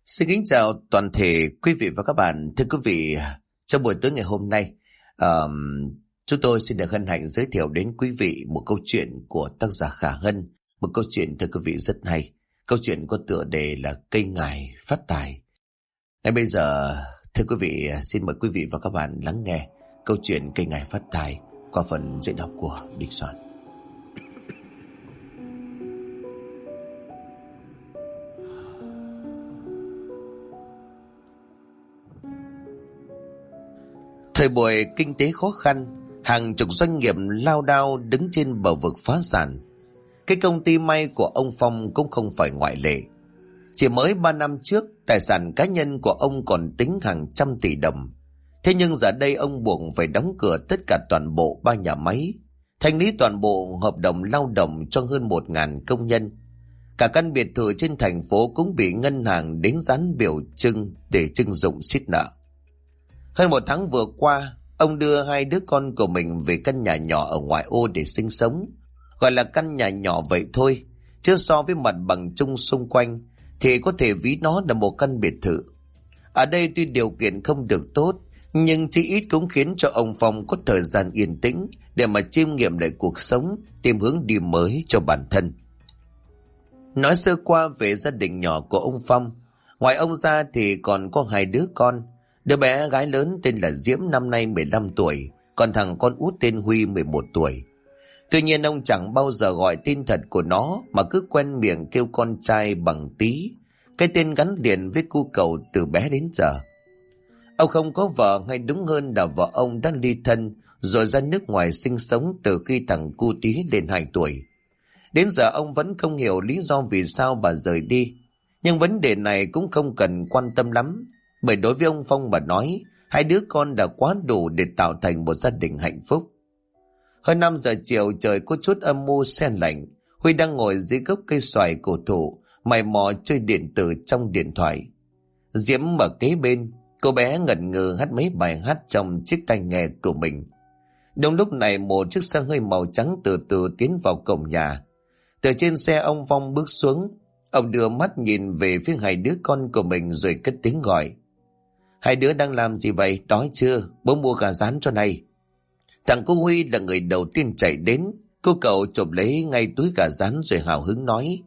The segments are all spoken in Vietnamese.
Xin kính chào toàn thể quý vị và các bạn. Thưa quý vị, trong buổi tối ngày hôm nay, chúng tôi xin được hân hạnh giới thiệu đến quý vị một câu chuyện của tác giả Khả Hân. Một câu chuyện thưa quý vị rất hay. Câu chuyện có tựa đề là Cây ngải phát tài. Ngay bây giờ, thưa quý vị, xin mời quý vị và các bạn lắng nghe câu chuyện Cây ngải phát tài qua phần diễn đọc của Đình Soạn. Thời buổi kinh tế khó khăn, hàng chục doanh nghiệp lao đao đứng trên bờ vực phá sản. Cái công ty may của ông Phong cũng không phải ngoại lệ. Chỉ mới 3 năm trước, tài sản cá nhân của ông còn tính hàng trăm tỷ đồng. Thế nhưng giờ đây ông buộc phải đóng cửa tất cả toàn bộ 3 nhà máy, thanh lý toàn bộ hợp đồng lao động cho hơn 1.000 công nhân. Cả căn biệt thự trên thành phố cũng bị ngân hàng đến dán biểu trưng để trưng dụng xiết nợ. Hơn 1 tháng vừa qua, ông đưa 2 đứa con của mình về căn nhà nhỏ ở ngoại ô để sinh sống. Gọi là căn nhà nhỏ vậy thôi, chứ so với mặt bằng chung xung quanh thì có thể ví nó là một căn biệt thự. Ở đây tuy điều kiện không được tốt, nhưng chỉ ít cũng khiến cho ông Phong có thời gian yên tĩnh để mà chiêm nghiệm lại cuộc sống, tìm hướng đi mới cho bản thân. Nói sơ qua về gia đình nhỏ của ông Phong, ngoài ông ra thì còn có 2 đứa con. Đứa bé gái lớn tên là Diễm năm nay 15 tuổi, còn thằng con út tên Huy 11 tuổi. Tuy nhiên ông chẳng bao giờ gọi tên thật của nó mà cứ quen miệng kêu con trai bằng Tí, cái tên gắn liền với cu cậu từ bé đến giờ. Ông không có vợ, hay đúng hơn là vợ ông đã ly thân rồi ra nước ngoài sinh sống từ khi thằng cu Tí lên 2 tuổi. Đến giờ ông vẫn không hiểu lý do vì sao bà rời đi, nhưng vấn đề này cũng không cần quan tâm lắm. Bởi đối với ông Phong mà nói, 2 đứa con đã quá đủ để tạo thành một gia đình hạnh phúc. Hơn 5 giờ chiều, trời có chút âm mưu se lạnh. Huy đang ngồi dưới gốc cây xoài cổ thụ, mày mò chơi điện tử trong điện thoại. Diễm ở kế bên, cô bé ngẩn ngơ hát mấy bài hát trong chiếc tai nghe của mình. Đúng lúc này, một chiếc xe hơi màu trắng từ từ tiến vào cổng nhà. Từ trên xe ông Phong bước xuống. Ông đưa mắt nhìn về phía 2 đứa con của mình rồi cất tiếng gọi. 2 đứa đang làm gì vậy? Đói chưa? Bố mua gà rán cho này. Thằng cô Huy là người đầu tiên chạy đến. Cô cậu chộp lấy ngay túi gà rán rồi hào hứng nói.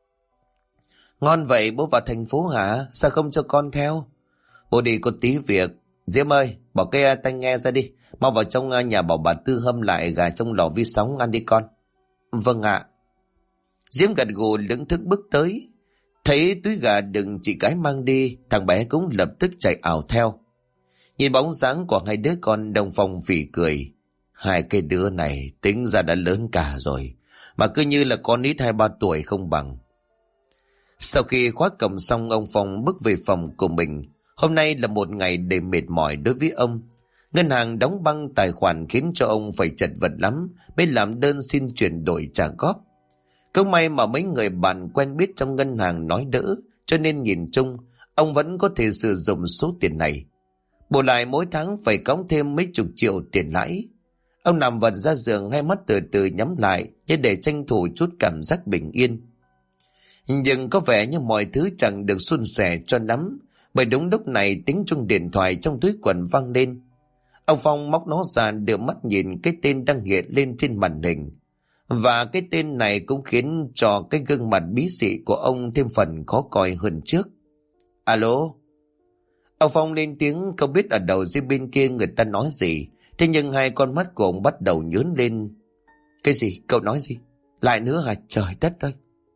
Ngon vậy, bố vào thành phố hả? Sao không cho con theo? Bố đi có tí việc. Diễm ơi, bỏ cái tai nghe ra đi. Mau vào trong nhà bảo bà Tư hâm lại gà trong lò vi sóng ăn đi con. Vâng ạ. Diễm gật gù lững thững bước tới. Thấy túi gà đựng chị gái mang đi, thằng bé cũng lập tức chạy ảo theo. Nhìn bóng dáng của 2 đứa con, Đồng Phong phì cười. 2 cái đứa này tính ra đã lớn cả rồi, mà cứ như là con nít 2-3 tuổi không bằng. Sau khi khóa cổng xong, ông Phong bước về phòng của mình. Hôm nay là một ngày đầy mệt mỏi đối với ông. Ngân hàng đóng băng tài khoản khiến cho ông phải chật vật lắm mới làm đơn xin chuyển đổi trả góp. Cũng may mà mấy người bạn quen biết trong ngân hàng nói đỡ, cho nên nhìn chung, ông vẫn có thể sử dụng số tiền này. Bù lại mỗi tháng phải cõng thêm mấy chục triệu tiền lãi. Ông nằm vật ra giường, hai mắt từ từ nhắm lại như để tranh thủ chút cảm giác bình yên. Nhưng có vẻ như mọi thứ chẳng được suôn sẻ cho lắm, bởi đúng lúc này tiếng chuông điện thoại trong túi quần vang lên. Ông Phong móc nó ra, đưa mắt nhìn cái tên đang hiện lên trên màn hình. Và cái tên này cũng khiến cho cái gương mặt bí xị của ông thêm phần khó coi hơn trước. Alo? Ông Phong lên tiếng, không biết ở đầu dây bên kia người ta nói gì. Thế nhưng 2 con mắt của ông bắt đầu nhướng lên. Cái gì? Cậu nói gì? Lại nữa hả? Trời đất ơi!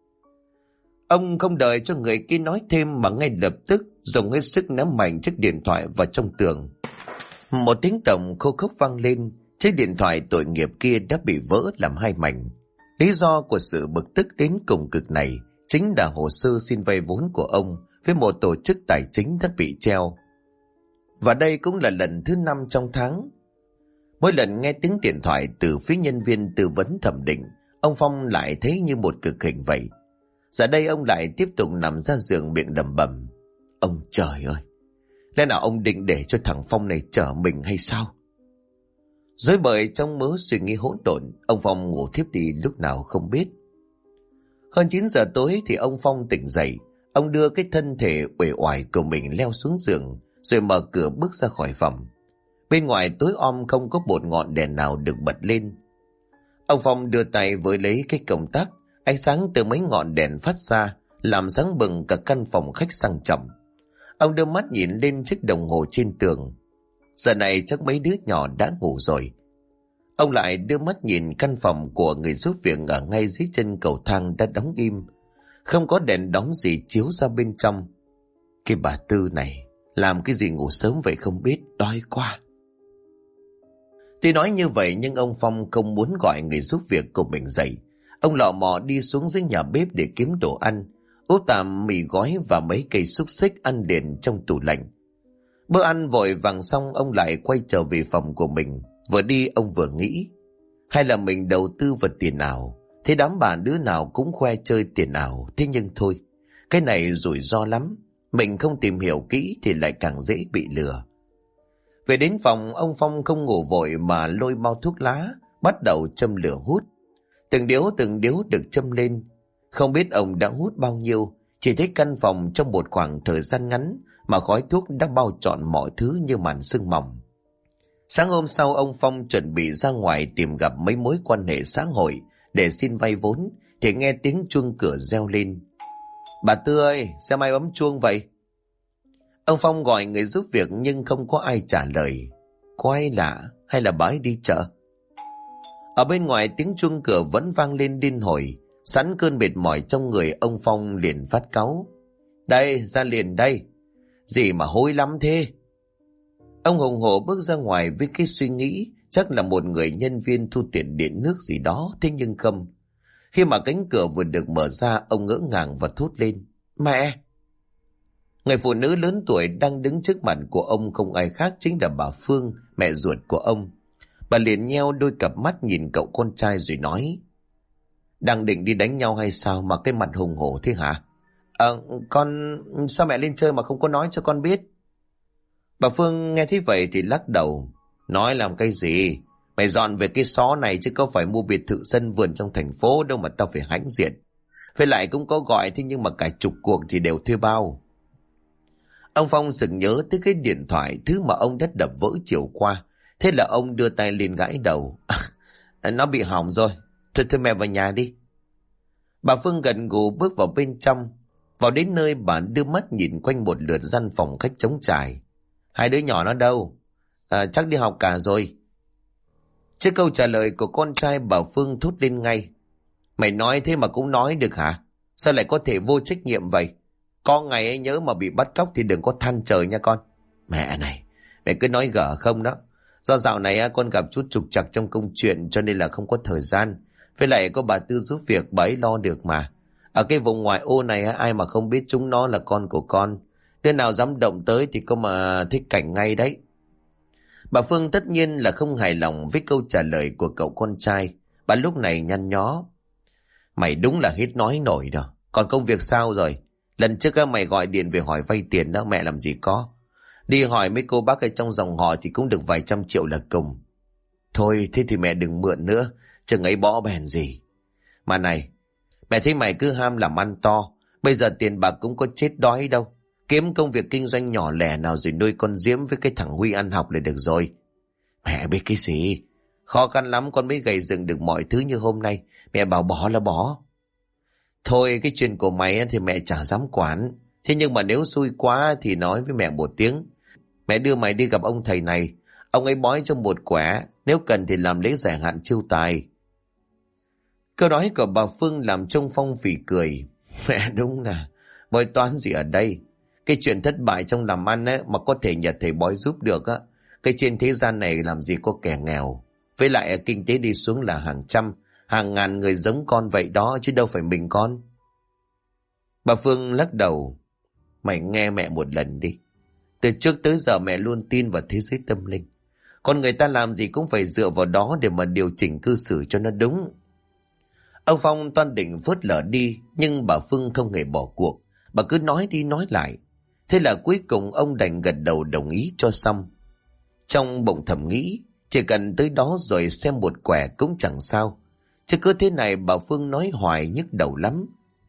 Ông không đợi cho người kia nói thêm mà ngay lập tức dùng hết sức ném mạnh chiếc điện thoại vào trong tường. Một tiếng động khô khốc vang lên. Chiếc điện thoại tội nghiệp kia đã bị vỡ làm 2 mảnh. Lý do của sự bực tức đến cùng cực này chính là hồ sơ xin vay vốn của ông với một tổ chức tài chính đã bị treo. Và đây cũng là lần thứ 5 trong tháng. Mỗi lần nghe tiếng điện thoại từ phía nhân viên tư vấn thẩm định, ông Phong lại thấy như một cực hình vậy. Giờ đây ông lại tiếp tục nằm ra giường miệng lẩm bẩm. Ông trời ơi! Lẽ nào ông định để cho thằng Phong này chở mình hay sao? Rối bời trong mớ suy nghĩ hỗn độn, ông Phong ngủ thiếp đi lúc nào không biết. Hơn 9 giờ tối thì ông Phong tỉnh dậy. Ông đưa cái thân thể uể oải của mình leo xuống giường, rồi mở cửa bước ra khỏi phòng. Bên ngoài tối om, không có một ngọn đèn nào được bật lên. Ông Phong đưa tay với lấy cái công tắc, ánh sáng từ mấy ngọn đèn phát ra làm sáng bừng cả căn phòng khách sang trọng. Ông đưa mắt nhìn lên chiếc đồng hồ trên tường. Giờ này chắc mấy đứa nhỏ đã ngủ rồi. Ông lại đưa mắt nhìn căn phòng của người giúp việc ở ngay dưới chân cầu thang đã đóng im, không có đèn đóm gì chiếu ra bên trong. Cái bà Tư này làm cái gì ngủ sớm vậy không biết, đói quá. Tuy nói như vậy nhưng ông Phong không muốn gọi người giúp việc của mình dậy. Ông lọ mọ đi xuống dưới nhà bếp để kiếm đồ ăn, úp tạm mì gói và mấy cây xúc xích ăn liền trong tủ lạnh. Bữa ăn vội vàng xong, ông lại quay trở về phòng của mình. Vừa đi ông vừa nghĩ, hay là mình đầu tư vào tiền ảo, thế đám bà đứa nào cũng khoe chơi tiền ảo. Thế nhưng thôi, cái này rủi ro lắm, mình không tìm hiểu kỹ thì lại càng dễ bị lừa. Về đến phòng, ông Phong không ngủ vội mà lôi bao thuốc lá, bắt đầu châm lửa hút. Từng điếu được châm lên. Không biết ông đã hút bao nhiêu, chỉ thấy căn phòng trong một khoảng thời gian ngắn mà khói thuốc đã bao trọn mọi thứ như màn sương mỏng. Sáng hôm sau, ông Phong chuẩn bị ra ngoài tìm gặp mấy mối quan hệ xã hội để xin vay vốn, thì nghe tiếng chuông cửa reo lên. Bà Tư ơi, sao mai bấm chuông vậy? Ông Phong gọi người giúp việc nhưng không có ai trả lời. Có ai lạ hay là bà ấy đi chợ? Ở bên ngoài tiếng chuông cửa vẫn vang lên điên hồi. Sẵn cơn mệt mỏi trong người, ông Phong liền phát cáu. Đây, ra liền đây. Gì mà hối lắm thế? Ông hùng hổ bước ra ngoài với cái suy nghĩ chắc là một người nhân viên thu tiền điện nước gì đó. Thế nhưng không. Khi mà cánh cửa vừa được mở ra, ông ngỡ ngàng và thốt lên. Mẹ! Người phụ nữ lớn tuổi đang đứng trước mặt của ông không ai khác chính là bà Phương, mẹ ruột của ông. Bà liền nheo đôi cặp mắt nhìn cậu con trai rồi nói. Đang định đi đánh nhau hay sao mà cái mặt hùng hổ thế hả? Con... Sao mẹ lên chơi mà không có nói cho con biết? Bà Phương nghe thấy vậy thì lắc đầu. Nói làm cái gì? Mày dọn về cái xó này chứ có phải mua biệt thự sân vườn trong thành phố đâu mà tao phải hãnh diện. Với lại cũng có gọi thế nhưng mà cả chục cuộc thì đều thuê bao. Ông Phong sực nhớ tới cái điện thoại, thứ mà ông đã đập vỡ chiều qua. Thế là ông đưa tay lên gãi đầu. Nó bị hỏng rồi. Thôi mẹ vào nhà đi. Bà Phương gật gù bước vào bên trong. Vào đến nơi, bà đưa mắt nhìn quanh một lượt gian phòng khách trống trải. Hai đứa nhỏ nó đâu? Chắc đi học cả rồi. Trước câu trả lời của con trai, bà Phương thốt lên ngay. Mày nói thế mà cũng nói được hả? Sao lại có thể vô trách nhiệm vậy? Có ngày ấy nhớ mà bị bắt cóc thì đừng có than trời nha con. Mẹ này, mẹ cứ nói gở không đó. Do dạo này con gặp chút trục trặc trong công chuyện cho nên là không có thời gian. Với lại có bà Tư giúp việc, bà ấy lo được mà. Ở cái vùng ngoại ô này ai mà không biết chúng nó là con của con. Đứa nào dám động tới thì có mà thích cảnh ngay đấy. Bà Phương tất nhiên là không hài lòng với câu trả lời của cậu con trai. Bà lúc này nhăn nhó. Mày đúng là hết nói nổi đâu. Còn công việc sao rồi? Lần trước mày gọi điện về hỏi vay tiền đó, mẹ làm gì có. Đi hỏi mấy cô bác ở trong dòng họ thì cũng được vài trăm triệu là cùng. Thôi thế thì mẹ đừng mượn nữa, chừng ấy bỏ bèn gì. Mà này, mẹ thấy mày cứ ham làm ăn to, bây giờ tiền bạc cũng có chết đói đâu. Kiếm công việc kinh doanh nhỏ lẻ nào rồi nuôi con Diễm với cái thằng Huy ăn học là được rồi. Mẹ biết cái gì, khó khăn lắm con mới gầy dựng được mọi thứ như hôm nay. Mẹ bảo bỏ là bỏ. Thôi cái chuyện của mày thì mẹ chả dám quản. Thế nhưng mà nếu xui quá thì nói với mẹ một tiếng. Mẹ đưa mày đi gặp ông thầy này. Ông ấy bói cho một quẻ, nếu cần thì làm lễ giải hạn chiêu tài. Câu nói của bà Phương làm trông Phong phì cười. Mẹ đúng là bói toán gì ở đây. Cái chuyện thất bại trong làm ăn mà có thể nhờ thầy bói giúp được á. Cái trên thế gian này làm gì có kẻ nghèo. Với lại kinh tế đi xuống là hàng trăm, hàng ngàn người giống con vậy đó chứ đâu phải mình con. Bà Phương lắc đầu. Mày nghe mẹ một lần đi. Từ trước tới giờ mẹ luôn tin vào thế giới tâm linh. Còn người ta làm gì cũng phải dựa vào đó để mà điều chỉnh cư xử cho nó đúng. Ông Phong toan định phớt lờ đi, nhưng bà Phương không hề bỏ cuộc. Bà cứ nói đi nói lại. Thế là cuối cùng ông đành gật đầu đồng ý cho xong. Trong bụng thầm nghĩ, chỉ cần tới đó rồi xem một quẻ cũng chẳng sao. Chứ cứ thế này bà Phương nói hoài nhức đầu lắm.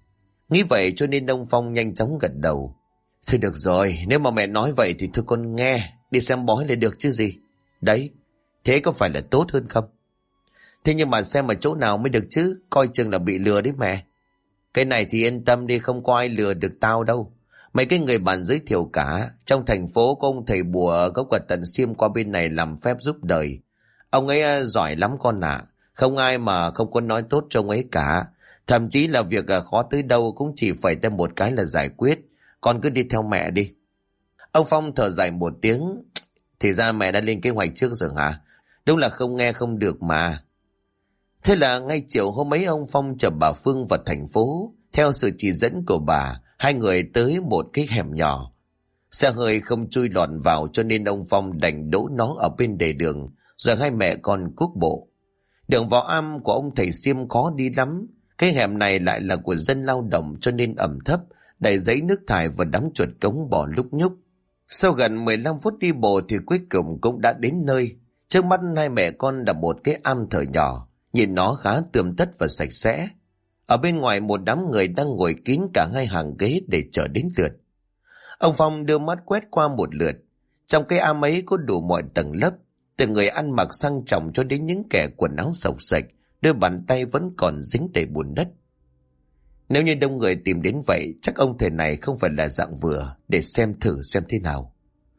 Nghĩ vậy cho nên ông Phong nhanh chóng gật đầu. Thôi được rồi, nếu mà mẹ nói vậy thì thôi con nghe, đi xem bói là được chứ gì. Đấy, thế có phải là tốt hơn không? Thế nhưng mà xem ở chỗ nào mới được chứ, coi chừng là bị lừa đấy mẹ. Cái này thì yên tâm đi, không có ai lừa được tao đâu. Mấy cái người bạn giới thiệu cả, trong thành phố có ông thầy bùa có quả tận xiêm qua bên này làm phép giúp đời. Ông ấy giỏi lắm con ạ, không ai mà không có nói tốt cho ông ấy cả. Thậm chí là việc khó tới đâu cũng chỉ phải thêm một cái là giải quyết. Con cứ đi theo mẹ đi. Ông Phong thở dài một tiếng. Thì ra mẹ đã lên kế hoạch trước rồi hả? Đúng là không nghe không được mà. Thế là ngay chiều hôm ấy ông Phong chở bà Phương vào thành phố. Theo sự chỉ dẫn của bà, hai người tới một cái hẻm nhỏ. Xe hơi không chui lọt vào cho nên ông Phong đành đỗ nó ở bên lề đường, rồi hai mẹ con cuốc bộ. Đường vào am của ông thầy xiêm khó đi lắm. Cái hẻm này lại là của dân lao động cho nên ẩm thấp, đầy giấy nước thải và đám chuột cống bò lúc nhúc. Sau gần 15 phút đi bộ thì cuối cùng cũng đã đến nơi. Trước mắt hai mẹ con là một cái am thờ nhỏ, nhìn nó khá tươm tất và sạch sẽ. Ở bên ngoài một đám người đang ngồi kín cả hai hàng ghế để chờ đến lượt. Ông Phong đưa mắt quét qua một lượt. Trong cái am ấy có đủ mọi tầng lớp, từ người ăn mặc sang trọng cho đến những kẻ quần áo xộc xệch, đôi bàn tay vẫn còn dính đầy bùn đất. Nếu như đông người tìm đến vậy, chắc ông thầy này không phải là dạng vừa, để xem thử xem thế nào.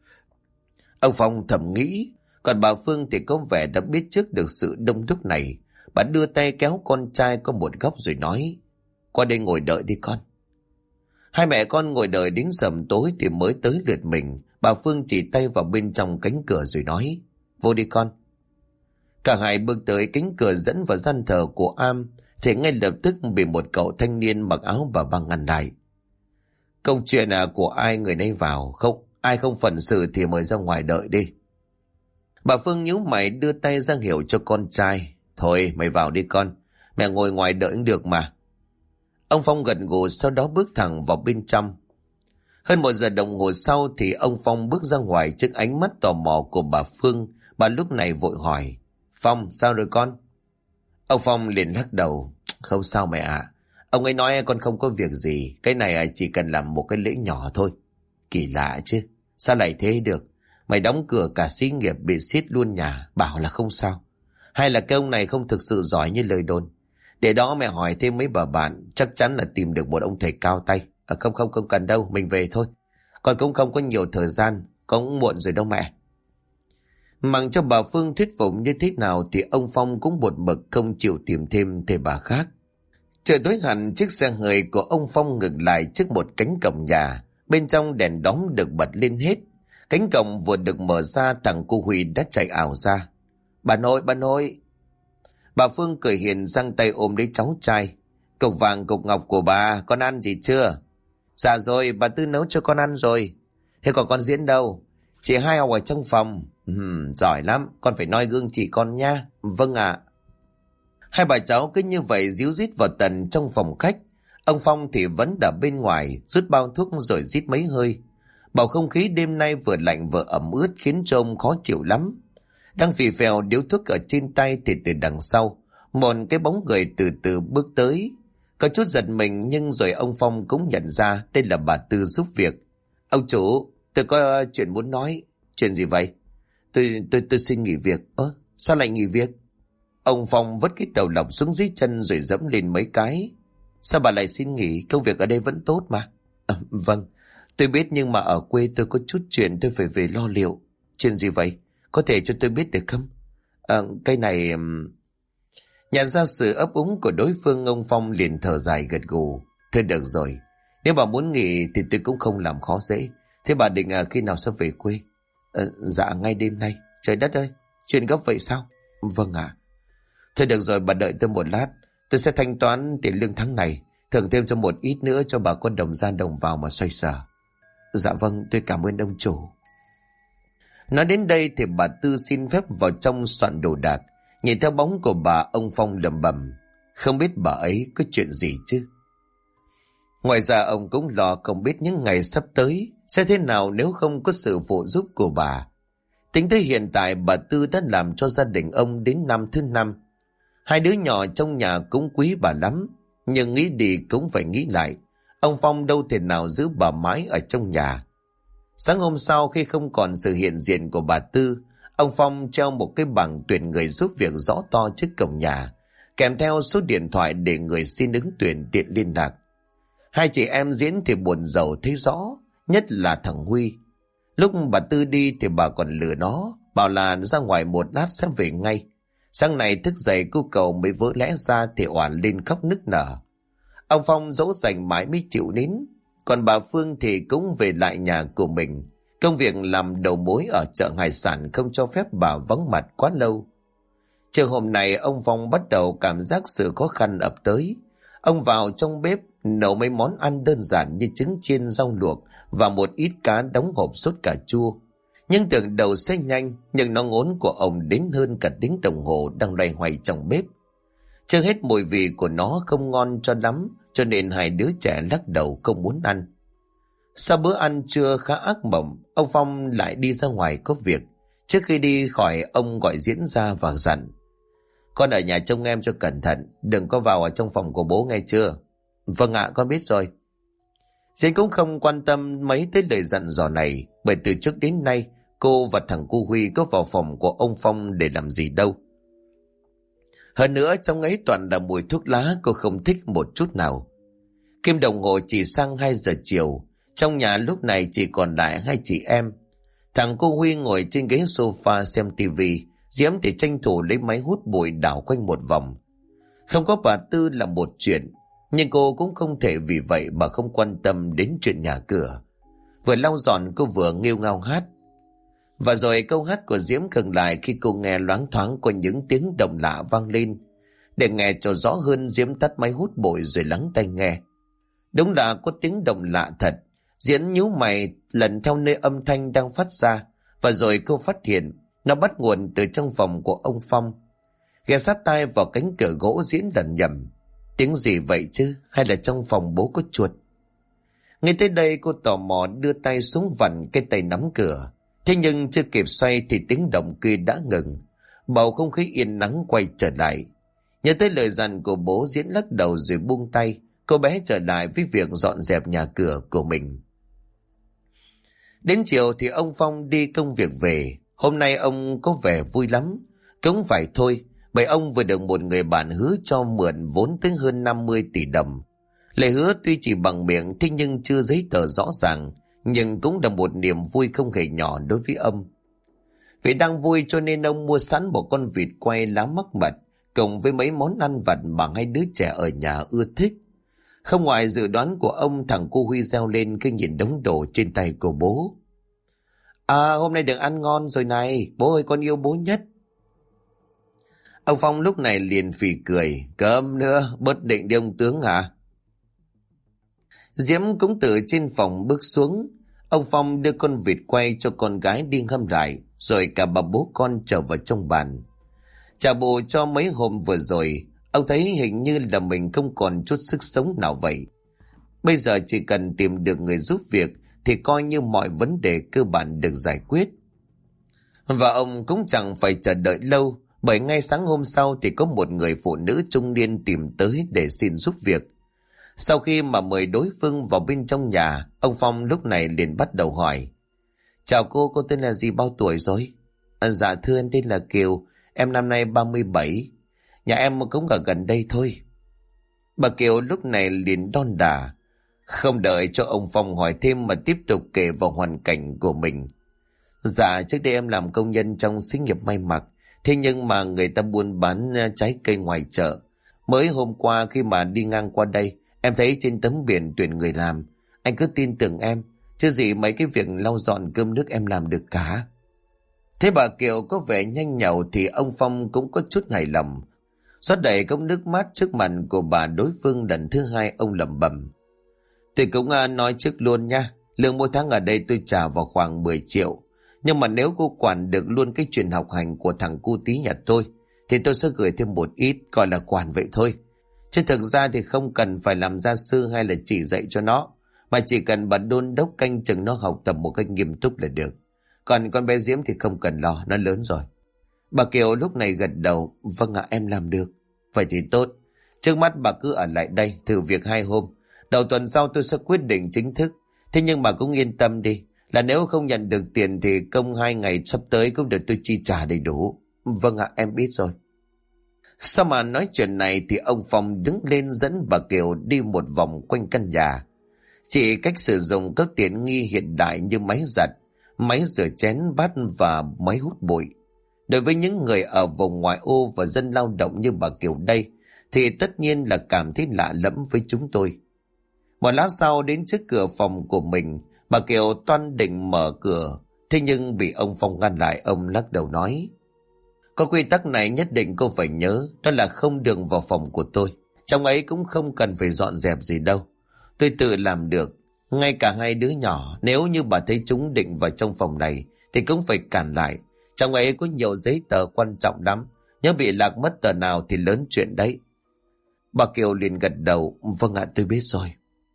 Ông Phong thầm nghĩ, còn bà Phương thì có vẻ đã biết trước được sự đông đúc này. Bà đưa tay kéo con trai qua một góc rồi nói, qua đây ngồi đợi đi con. Hai mẹ con ngồi đợi đến sầm tối thì mới tới lượt mình. Bà Phương chỉ tay vào bên trong cánh cửa rồi nói, vô đi con. Cả hai bước tới cánh cửa dẫn vào gian thờ của am, thì ngay lập tức bị một cậu thanh niên mặc áo bà băng ngăn lại. Câu chuyện của ai người nấy vào, không ai không phận sự thì mời ra ngoài đợi đi. Bà Phương nhíu mày đưa tay ra hiệu cho con trai, thôi mày vào đi con, mẹ ngồi ngoài đợi cũng được mà. Ông Phong gật gù sau đó bước thẳng vào bên trong. Hơn 1 giờ đồng hồ sau thì ông Phong bước ra ngoài trước ánh mắt tò mò của bà Phương. Bà lúc này vội hỏi, Phong sao rồi con? Ông Phong liền lắc đầu, không sao mẹ ạ. Ông ấy nói con không có việc gì, cái này chỉ cần làm một cái lễ nhỏ thôi. Kỳ lạ chứ, sao lại thế được? Mày đóng cửa cả xí nghiệp bị xiết luôn nhà, bảo là không sao. Hay là cái ông này không thực sự giỏi như lời đồn? Để đó mẹ hỏi thêm mấy bà bạn, chắc chắn là tìm được một ông thầy cao tay. Không cần đâu, mình về thôi. Con cũng không có nhiều thời gian, cũng muộn rồi đâu mẹ. Mặc cho bà Phương thuyết phục như thế nào thì ông Phong cũng một mực không chịu tìm thêm thầy bà khác. Trời tối hẳn, chiếc xe hơi của ông Phong ngừng lại trước một cánh cổng nhà. Bên trong đèn đóm được bật lên hết. Cánh cổng vừa được mở ra, thằng cô Huy đã chạy ảo ra. Bà nội. Bà Phương cười hiền giang tay ôm lấy cháu trai. Cục vàng cục ngọc của bà, con ăn gì chưa? Dạ rồi, bà Tư nấu cho con ăn rồi. Thế còn con Diễn đâu? Chị hai học ở trong phòng. Giỏi lắm, con phải noi gương chị con nha. Vâng ạ. Hai bà cháu cứ như vậy díu dít vào tận trong phòng khách. Ông Phong thì vẫn đã bên ngoài, rút bao thuốc rồi rít mấy hơi. Bầu không khí đêm nay vừa lạnh vừa ẩm ướt khiến cho ông khó chịu lắm. Đang phì phèo điếu thuốc ở trên tay thì từ đằng sau, một cái bóng người từ từ bước tới. Có chút giật mình nhưng rồi ông Phong cũng nhận ra đây là bà Tư giúp việc. Ông chủ, tôi có chuyện muốn nói. Chuyện gì vậy? Tôi xin nghỉ việc. Sao lại nghỉ việc? Ông Phong vứt cái đầu lọc xuống dưới chân rồi dẫm lên mấy cái. Sao bà lại xin nghỉ? Công việc ở đây vẫn tốt mà. Vâng, tôi biết nhưng mà ở quê tôi có chút chuyện tôi phải về lo liệu. Chuyện gì vậy? Có thể cho tôi biết được không? Cái này... Nhận ra sự ấp úng của đối phương, ông Phong liền thở dài gật gù. Thôi được rồi, nếu bà muốn nghỉ thì tôi cũng không làm khó dễ. Thế bà định khi nào sẽ về quê? Dạ ngay đêm nay. Trời đất ơi, chuyện gấp vậy sao? Vâng ạ. Thôi được rồi, bà đợi tôi một lát. Tôi sẽ thanh toán tiền lương tháng này, thưởng thêm cho một ít nữa cho bà con đồng ra đồng vào mà xoay sở. Dạ vâng, tôi cảm ơn ông chủ. Nói đến đây thì bà Tư xin phép vào trong soạn đồ đạc. Nhìn theo bóng của bà, ông Phong lẩm bẩm, không biết bà ấy có chuyện gì chứ. Ngoài ra ông cũng lo không biết những ngày sắp tới sẽ thế nào nếu không có sự phụ giúp của bà. Tính tới hiện tại bà Tư đã làm cho gia đình ông đến năm thứ 5. Hai đứa nhỏ trong nhà cũng quý bà lắm, nhưng nghĩ đi cũng phải nghĩ lại. Ông Phong đâu thể nào giữ bà mãi ở trong nhà. Sáng hôm sau, khi không còn sự hiện diện của bà Tư, ông Phong treo một cái bảng tuyển người giúp việc rõ to trước cổng nhà, kèm theo số điện thoại để người xin ứng tuyển tiện liên lạc. Hai chị em Diễn thì buồn rầu thấy rõ, nhất là thằng Huy. Lúc bà Tư đi thì bà còn lừa nó, bảo là ra ngoài một lát sẽ về ngay. Sáng nay thức dậy cô cậu mới vỡ lẽ ra thì oản lên khóc nức nở. Ông Phong dỗ dành mãi mới chịu nín. Còn bà Phương thì cũng về lại nhà của mình. Công việc làm đầu mối ở chợ hải sản không cho phép bà vắng mặt quá lâu. Chiều hôm nay ông Phong bắt đầu cảm giác sự khó khăn ập tới. Ông vào trong bếp nấu mấy món ăn đơn giản như trứng chiên, rau luộc và một ít cá đóng hộp sốt cà chua. Nhưng tưởng đầu sẽ nhanh, nhưng nó ngốn của ông đến hơn cả tiếng đồng hồ đang loay hoay trong bếp. Chưa hết mùi vị của nó không ngon cho lắm, cho nên hai đứa trẻ lắc đầu không muốn ăn. Sau bữa ăn trưa khá ác mộng, ông Phong lại đi ra ngoài có việc. Trước khi đi khỏi, ông gọi Diễn ra và dặn: con ở nhà trông em cho cẩn thận, đừng có vào ở trong phòng của bố nghe chưa? Vâng ạ, con biết rồi. Diễn cũng không quan tâm mấy tới lời dặn dò này, bởi từ trước đến nay cô và thằng cu Huy có vào phòng của ông Phong để làm gì đâu. Hơn nữa trong ấy toàn là mùi thuốc lá, cô không thích một chút nào. Kim đồng hồ chỉ sang 2 giờ chiều, trong nhà lúc này chỉ còn lại hai chị em. Thằng cô Huy ngồi trên ghế sofa xem tivi, Diễm thì tranh thủ lấy máy hút bụi đảo quanh một vòng. Không có bà Tư là một chuyện, nhưng cô cũng không thể vì vậy mà không quan tâm đến chuyện nhà cửa. Vừa lau dọn cô vừa nghêu ngao hát. Và rồi câu hát của Diễm khựng lại khi cô nghe loáng thoáng có những tiếng động lạ vang lên. Để nghe cho rõ hơn, Diễm tắt máy hút bụi rồi lắng tai nghe. Đúng là có tiếng động lạ thật. Diễm nhíu mày lần theo nơi âm thanh đang phát ra, và rồi cô phát hiện nó bắt nguồn từ trong phòng của ông Phong. Ghé sát tai vào cánh cửa gỗ, Diễm lần nhầm: tiếng gì vậy chứ, hay là trong phòng bố có chuột? Ngay tới đây cô tò mò đưa tay xuống vặn cái tay nắm cửa. Thế nhưng chưa kịp xoay thì tiếng động kia đã ngừng. Bầu không khí yên nắng quay trở lại. Nhớ tới lời dặn của bố, Diễn lắc đầu rồi buông tay. Cô bé trở lại với việc dọn dẹp nhà cửa của mình. Đến chiều thì ông Phong đi công việc về. Hôm nay ông có vẻ vui lắm. Cũng phải thôi, bởi ông vừa được một người bạn hứa cho mượn vốn tới hơn 50 tỷ đồng. Lời hứa tuy chỉ bằng miệng, thế nhưng chưa giấy tờ rõ ràng, nhưng cũng là một niềm vui không hề nhỏ đối với ông. Vì đang vui cho nên ông mua sẵn một con vịt quay lá mắc mật, cùng với mấy món ăn vặt mà hai đứa trẻ ở nhà ưa thích. Không ngoài dự đoán của ông, thằng cô Huy reo lên khi nhìn đống đồ trên tay của bố. À, hôm nay được ăn ngon rồi này, bố ơi, con yêu bố nhất. Ông Phong lúc này liền phì cười: cơm nữa, bớt định đi ông tướng hả? Diễm cũng từ trên phòng bước xuống. Ông Phong đưa con vịt quay cho con gái đi hâm lại, rồi cả bà bố con trở vào trong bàn. Trả bù cho mấy hôm vừa rồi, ông thấy hình như là mình không còn chút sức sống nào vậy. Bây giờ chỉ cần tìm được người giúp việc thì coi như mọi vấn đề cơ bản được giải quyết. Và ông cũng chẳng phải chờ đợi lâu, bởi ngay sáng hôm sau thì có một người phụ nữ trung niên tìm tới để xin giúp việc. Sau khi mà mời đối phương vào bên trong nhà, ông Phong lúc này liền bắt đầu hỏi: chào cô tên là gì, bao tuổi rồi? Dạ thưa, em tên là Kiều, em năm nay 37. Nhà em cũng ở gần đây thôi. Bà Kiều lúc này liền đon đả, không đợi cho ông Phong hỏi thêm mà tiếp tục kể vào hoàn cảnh của mình. Dạ, trước đây em làm công nhân trong xí nghiệp may mặc, thế nhưng mà người ta buôn bán trái cây ngoài chợ. Mới hôm qua khi mà đi ngang qua đây, em thấy trên tấm biển tuyển người làm. Anh cứ tin tưởng em, chứ gì mấy cái việc lau dọn cơm nước em làm được cả. Thế bà Kiều có vẻ nhanh nhậu thì ông Phong cũng có chút hài lòng. Xót đẩy cốc nước mát trước mặt của bà đối phương lần thứ hai, ông lẩm bẩm: Tôi cũng nói trước luôn nha, lương mỗi tháng ở đây tôi trả vào khoảng 10 triệu. Nhưng mà nếu cô quản được luôn cái chuyện học hành của thằng cu tí nhà tôi, thì tôi sẽ gửi thêm một ít, gọi là quản vậy thôi. Chứ thực ra thì không cần phải làm gia sư hay là chỉ dạy cho nó, mà chỉ cần bà đôn đốc canh chừng nó học tập một cách nghiêm túc là được. Còn con bé Diễm thì không cần lo, nó lớn rồi. Bà Kiều lúc này gật đầu: Vâng ạ, em làm được. Vậy thì tốt. Trước mắt bà cứ ở lại đây thử việc 2 hôm. Đầu tuần sau tôi sẽ quyết định chính thức. Thế nhưng mà cũng yên tâm đi, là nếu không nhận được tiền thì công 2 ngày sắp tới cũng được tôi chi trả đầy đủ. Vâng ạ, em biết rồi. Sau mà nói chuyện này thì ông Phong đứng lên dẫn bà Kiều đi một vòng quanh căn nhà. Chỉ cách sử dụng các tiện nghi hiện đại như máy giặt, máy rửa chén bát và máy hút bụi. Đối với những người ở vùng ngoại ô và dân lao động như bà Kiều đây, thì tất nhiên là cảm thấy lạ lẫm với chúng tôi. Một lát sau đến trước cửa phòng của mình, bà Kiều toan định mở cửa, thế nhưng bị ông Phong ngăn lại. Ông lắc đầu nói: có quy tắc này nhất định cô phải nhớ, đó là không được vào phòng của tôi. Trong ấy cũng không cần phải dọn dẹp gì đâu. Tôi tự làm được. Ngay cả 2 đứa nhỏ, nếu như bà thấy chúng định vào trong phòng này thì cũng phải cản lại. Trong ấy có nhiều giấy tờ quan trọng lắm, nhớ bị lạc mất tờ nào thì lớn chuyện đấy. Bà Kiều liền gật đầu: vâng ạ, tôi biết rồi.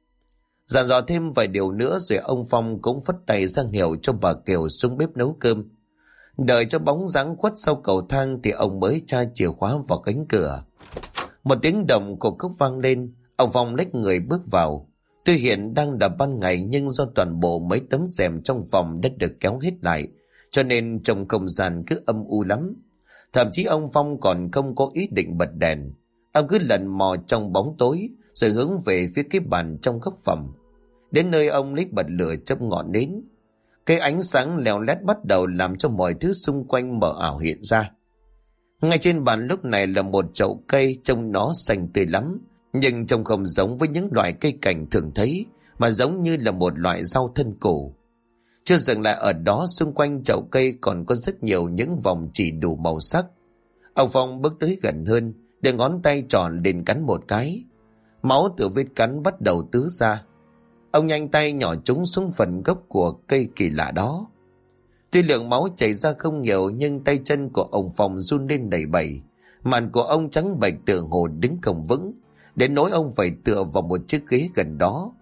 Dặn dò thêm vài điều nữa rồi ông Phong cũng phất tay ra hiệu cho bà Kiều xuống bếp nấu cơm. Đợi cho bóng dáng khuất sau cầu thang thì ông mới tra chìa khóa vào cánh cửa. Một tiếng động của cốc vang lên, ông Phong lách người bước vào. Tuy hiện đang là ban ngày nhưng do toàn bộ mấy tấm rèm trong phòng đã được kéo hết lại, cho nên trong không gian cứ âm u lắm. Thậm chí ông Phong còn không có ý định bật đèn. Ông cứ lần mò trong bóng tối rồi hướng về phía cái bàn trong góc phòng. Đến nơi ông lấy bật lửa châm ngọn nến. Cái ánh sáng leo lét bắt đầu làm cho mọi thứ xung quanh mờ ảo hiện ra. Ngay trên bàn lúc này là một chậu cây, trông nó xanh tươi lắm, nhưng trông không giống với những loại cây cảnh thường thấy, mà giống như là một loại rau thân củ. Chưa dừng lại ở đó, xung quanh chậu cây còn có rất nhiều những vòng chỉ đủ màu sắc. Ông Phong bước tới gần hơn, để ngón tay tròn lên cắn một cái. Máu từ vết cắn bắt đầu tứ ra. Ông nhanh tay nhỏ chúng xuống phần gốc của cây kỳ lạ đó. Tuy lượng máu chảy ra không nhiều nhưng tay chân của ông Phong run lên đầy bẩy. Màn của ông trắng bệch tựa hồ đứng không vững, đến nỗi ông phải tựa vào một chiếc ghế gần đó.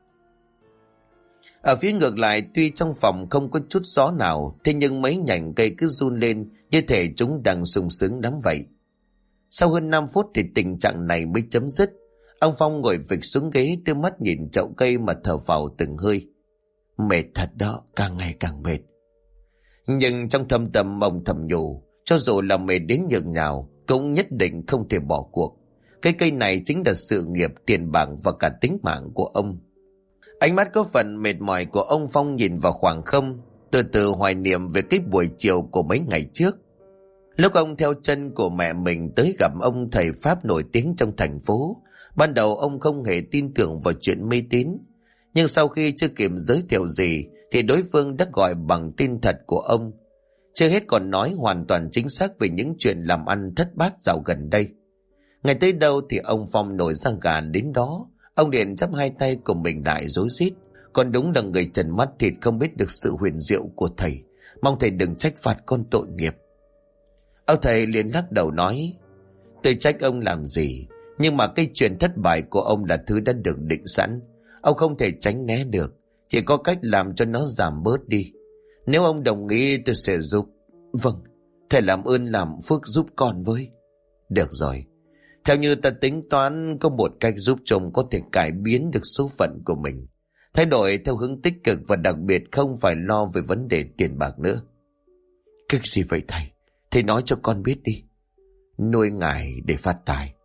Ở phía ngược lại, tuy trong phòng không có chút gió nào, thế nhưng mấy nhành cây cứ run lên như thể chúng đang sung sướng lắm vậy. Sau hơn 5 phút thì tình trạng này mới chấm dứt. Ông Phong ngồi phịch xuống ghế, đưa mắt nhìn chậu cây mà thở phào từng hơi. Mệt thật đó, càng ngày càng mệt. Nhưng trong thâm tâm ông thầm nhủ, cho dù là mệt đến nhường nào cũng nhất định không thể bỏ cuộc. Cái cây này chính là sự nghiệp, tiền bạc và cả tính mạng của ông. Ánh mắt có phần mệt mỏi của ông Phong nhìn vào khoảng không, từ từ hoài niệm về cái buổi chiều của mấy ngày trước. Lúc ông theo chân của mẹ mình tới gặp ông thầy Pháp nổi tiếng trong thành phố, ban đầu ông không hề tin tưởng vào chuyện mê tín. Nhưng sau khi chưa kịp giới thiệu gì thì đối phương đã gọi bằng tên thật của ông. Chưa hết còn nói hoàn toàn chính xác về những chuyện làm ăn thất bát dạo gần đây. Ngày tới đâu thì ông Phong nổi da gà đến đó. Ông liền chắp 2 tay của mình lại rối rít. Còn đúng là người trần mắt thịt không biết được sự huyền diệu của thầy. Mong thầy đừng trách phạt con tội nghiệp. Ông thầy liền lắc đầu nói: tôi trách ông làm gì, nhưng mà cái chuyện thất bại của ông là thứ đã được định sẵn. Ông không thể tránh né được, chỉ có cách làm cho nó giảm bớt đi. Nếu ông đồng ý tôi sẽ giúp. Vâng, thầy làm ơn làm phước giúp con với. Được rồi, theo như ta tính toán có một cách giúp chồng có thể cải biến được số phận của mình, thay đổi theo hướng tích cực và đặc biệt không phải lo về vấn đề tiền bạc nữa. Cách gì vậy thầy? Thầy nói cho con biết đi. Nuôi ngài để phát tài.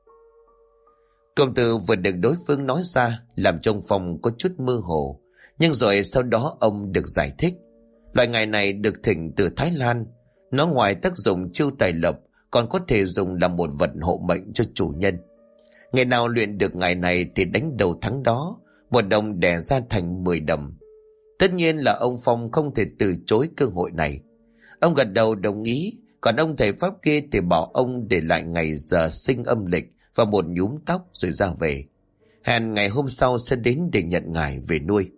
Cụm từ vừa được đối phương nói ra làm trong phòng có chút mơ hồ, nhưng rồi sau đó ông được giải thích. Loại ngài này được thỉnh từ Thái Lan. Nó ngoài tác dụng chiêu tài lộc còn có thể dùng làm một vật hộ mệnh cho chủ nhân. Ngày nào luyện được ngài này thì đánh đầu thắng đó, 1 đồng đẻ ra thành 10 đồng. Tất nhiên là ông Phong không thể từ chối cơ hội này. Ông gật đầu đồng ý, còn ông thầy Pháp kia thì bảo ông để lại ngày giờ sinh âm lịch và một nhúm tóc rồi ra về. Hẹn ngày hôm sau sẽ đến để nhận ngài về nuôi.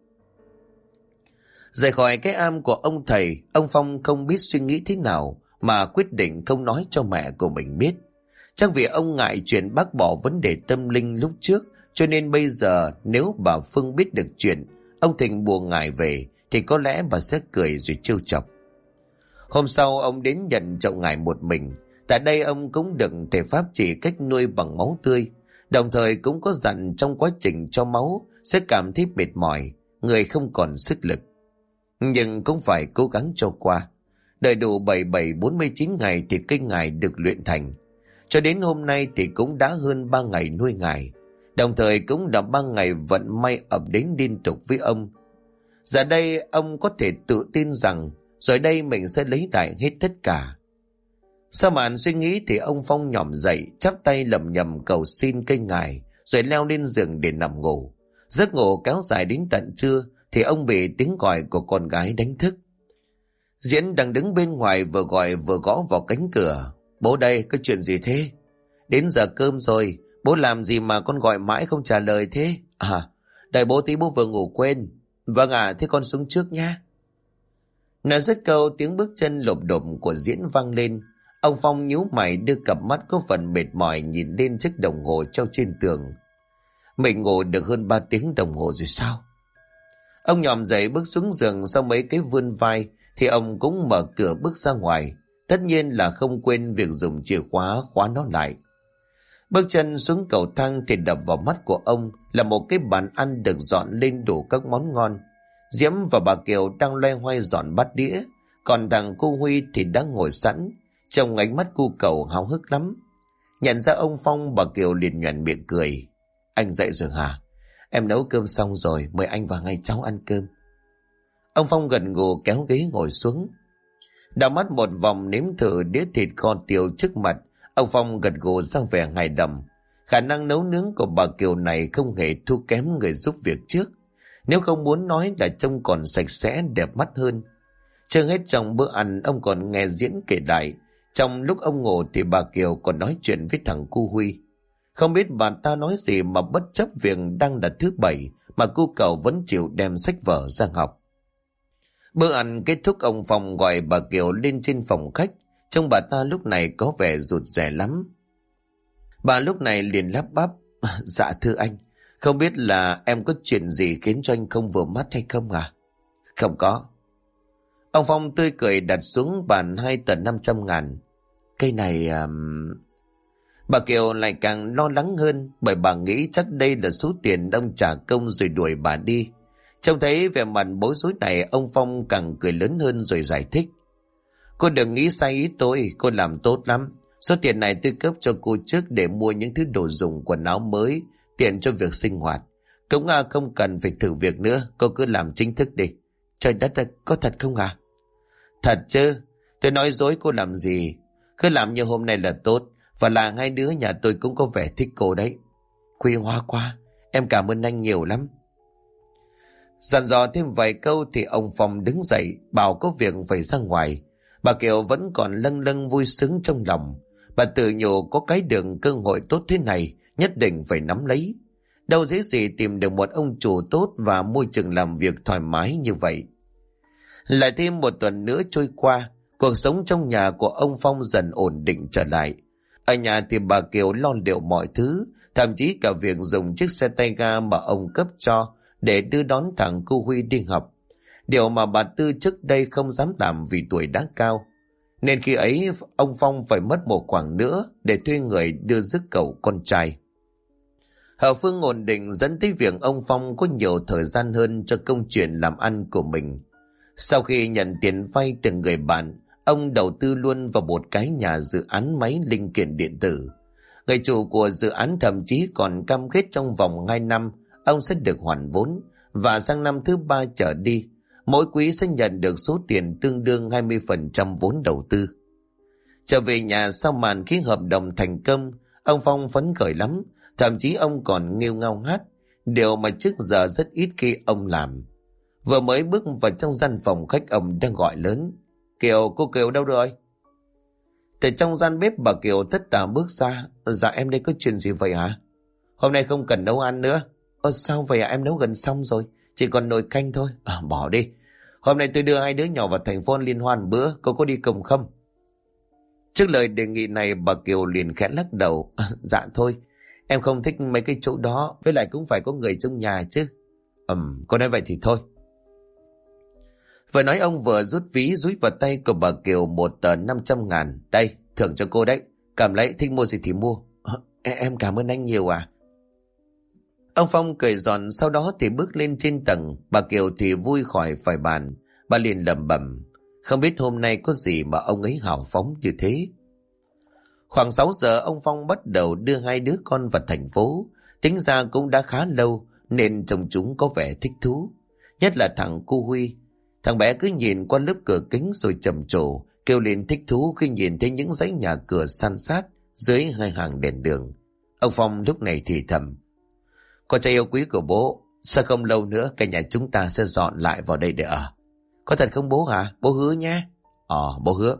Rời khỏi cái am của ông thầy, ông Phong không biết suy nghĩ thế nào mà quyết định không nói cho mẹ của mình biết. Chắc vì ông ngại chuyện bác bỏ vấn đề tâm linh lúc trước, cho nên bây giờ nếu bà Phương biết được chuyện ông Thịnh buộc ngài về thì có lẽ bà sẽ cười rồi trêu chọc. Hôm sau ông đến nhận chậu ngài một mình. Tại đây ông cũng được thầy Pháp chỉ cách nuôi bằng máu tươi, đồng thời cũng có dặn trong quá trình cho máu sẽ cảm thấy mệt mỏi, người không còn sức lực. Nhưng cũng phải cố gắng cho qua. Đợi đủ 47-49 ngày thì cây ngải được luyện thành. Cho đến hôm nay thì cũng đã hơn 3 ngày nuôi ngải. Đồng thời cũng là 3 ngày vận may ập đến liên tục với ông. Giờ đây ông có thể tự tin rằng rồi đây mình sẽ lấy lại hết tất cả. Sau màn suy nghĩ thì ông Phong nhỏm dậy, chắp tay lầm nhầm cầu xin cây ngải, rồi leo lên giường để nằm ngủ. Giấc ngủ kéo dài đến tận trưa thì ông bị tiếng gọi của con gái đánh thức. Diễn đang đứng bên ngoài vừa gọi vừa gõ vào cánh cửa. Bố đây, có chuyện gì thế? Đến giờ cơm rồi, bố làm gì mà con gọi mãi không trả lời thế? À, đợi bố tí, bố vừa ngủ quên. Vâng ạ, thế con xuống trước nha. Nói dứt câu, tiếng bước chân lộp độp của Diễn vang lên. Ông Phong nhíu mày đưa cặp mắt có phần mệt mỏi nhìn lên chiếc đồng hồ treo trên tường. Mình ngủ được hơn 3 tiếng đồng hồ rồi sao? Ông nhòm dậy bước xuống giường, sau mấy cái vươn vai thì ông cũng mở cửa bước ra ngoài. Tất nhiên là không quên việc dùng chìa khóa khóa nó lại. Bước chân xuống cầu thang thì đập vào mắt của ông là một cái bàn ăn được dọn lên đủ các món ngon. Diễm và bà Kiều đang loay hoay dọn bát đĩa, còn thằng cô Huy thì đang ngồi sẵn. Trong ánh mắt cu cầu háo hức lắm. Nhận ra ông Phong, bà Kiều liền nhoẻn miệng cười. Anh dậy rồi hả? Em nấu cơm xong rồi, mời anh và ngay cháu ăn cơm. Ông Phong gật gù kéo ghế ngồi xuống. Đảo mắt một vòng nếm thử đĩa thịt kho tiêu trước mặt, ông Phong gật gù ra vẻ hài lòng. Khả năng nấu nướng của bà Kiều này không hề thua kém người giúp việc trước. Nếu không muốn nói là trông còn sạch sẽ đẹp mắt hơn. Chưa hết trong bữa ăn ông còn nghe Diễn kể lại. Trong lúc ông ngủ thì bà Kiều còn nói chuyện với thằng cu Huy. Không biết bà ta nói gì mà bất chấp việc đang là thứ bảy mà cu cậu vẫn chịu đem sách vở ra học. Bữa ăn kết thúc, ông Phong gọi bà Kiều lên trên phòng khách. Trông bà ta lúc này có vẻ rụt rè lắm. Bà lúc này liền lắp bắp. Dạ thưa anh, không biết là em có chuyện gì khiến cho anh không vừa mắt hay không à? Không có. Ông Phong tươi cười đặt xuống bàn 2 tờ 500 ngàn. Cây này... Bà Kiều lại càng lo lắng hơn, bởi bà nghĩ chắc đây là số tiền ông trả công rồi đuổi bà đi. Trông thấy vẻ mặt bối rối này, ông Phong càng cười lớn hơn rồi giải thích. Cô đừng nghĩ sai ý tôi, cô làm tốt lắm. Số tiền này tôi cấp cho cô trước để mua những thứ đồ dùng quần áo mới, tiện cho việc sinh hoạt. Cũng không cần phải thử việc nữa, cô cứ làm chính thức đi. Trời đất ơi, có thật không à? Thật chứ, tôi nói dối cô làm gì. Cứ làm như hôm nay là tốt. Và là hai đứa nhà tôi cũng có vẻ thích cô đấy. Khuya hoa quá, em cảm ơn anh nhiều lắm. Dặn dò thêm vài câu thì ông Phong đứng dậy bảo có việc phải ra ngoài. Bà Kiều vẫn còn lâng lâng vui sướng trong lòng. Bà tự nhủ có cái đường cơ hội tốt thế này nhất định phải nắm lấy. Đâu dễ gì tìm được một ông chủ tốt và môi trường làm việc thoải mái như vậy. Lại thêm một tuần nữa trôi qua, cuộc sống trong nhà của ông Phong dần ổn định trở lại. Ở nhà thì bà Kiều lo liệu mọi thứ, thậm chí cả việc dùng chiếc xe tay ga mà ông cấp cho để đưa đón thằng cô Huy đi học. Điều mà bà Tư trước đây không dám làm vì tuổi đã cao. Nên khi ấy ông Phong phải mất một quãng nữa để thuê người đưa rước cậu con trai. Hậu phương ổn định dẫn tới việc ông Phong có nhiều thời gian hơn cho công chuyện làm ăn của mình. Sau khi nhận tiền vay từ người bạn, ông đầu tư luôn vào một cái nhà dự án máy linh kiện điện tử. Người chủ của dự án thậm chí còn cam kết trong vòng 2 năm ông sẽ được hoàn vốn, và sang năm thứ 3 trở đi, mỗi quý sẽ nhận được số tiền tương đương 20% vốn đầu tư. Trở về nhà sau màn ký hợp đồng thành công, ông Phong phấn khởi lắm, thậm chí ông còn nghêu ngao hát, điều mà trước giờ rất ít khi ông làm. Vừa mới bước vào trong gian phòng khách, ông đang gọi lớn. Kiều, cô Kiều đâu rồi? Từ trong gian bếp bà Kiều tất tả bước ra. Dạ em đây, có chuyện gì vậy hả? Hôm nay không cần nấu ăn nữa. Sao vậy em nấu gần xong rồi, chỉ còn nồi canh thôi. Bỏ đi. Hôm nay tôi đưa hai đứa nhỏ vào thành phố liên hoan bữa, cô có đi cùng không? Trước lời đề nghị này bà Kiều liền khẽ lắc đầu. Dạ thôi, em không thích mấy cái chỗ đó, với lại cũng phải có người trong nhà chứ. Cô nói vậy thì thôi. Vừa nói ông vừa rút ví dúi vào tay của bà Kiều một tờ 500 ngàn. Đây, thưởng cho cô đấy. Cầm lấy, thích mua gì thì mua. Em cảm ơn anh nhiều à. Ông Phong cười giòn, sau đó thì bước lên trên tầng. Bà Kiều thì vui khỏi phải bàn. Bà liền lẩm bẩm, không biết hôm nay có gì mà ông ấy hào phóng như thế. Khoảng 6 giờ ông Phong bắt đầu đưa hai đứa con vào thành phố. Tính ra cũng đã khá lâu nên trông chúng có vẻ thích thú. Nhất là thằng cu Huy. Thằng bé cứ nhìn qua lớp cửa kính rồi trầm trồ, kêu lên thích thú khi nhìn thấy những dãy nhà cửa san sát dưới hai hàng đèn đường. Ông Phong lúc này thì thầm, con trai yêu quý của bố, sao không lâu nữa cả nhà chúng ta sẽ dọn lại vào đây để ở? Có thật không bố hả? Bố hứa nhé. Bố hứa.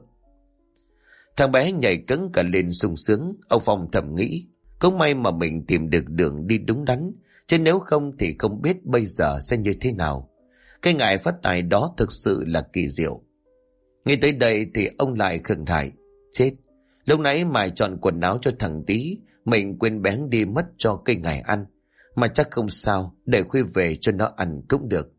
Thằng bé nhảy cẫng cả lên sung sướng. Ông Phong thầm nghĩ, cũng may mà mình tìm được đường đi đúng đắn, chứ nếu không thì không biết bây giờ sẽ như thế nào. Cái ngải phát tài đó thực sự là kỳ diệu. Ngay tới đây thì ông lại khựng lại. Chết, lúc nãy mày chọn quần áo cho thằng Tí, mình quên bén đi mất cho cây ngải ăn. Mà chắc không sao, để khuya về cho nó ăn cũng được.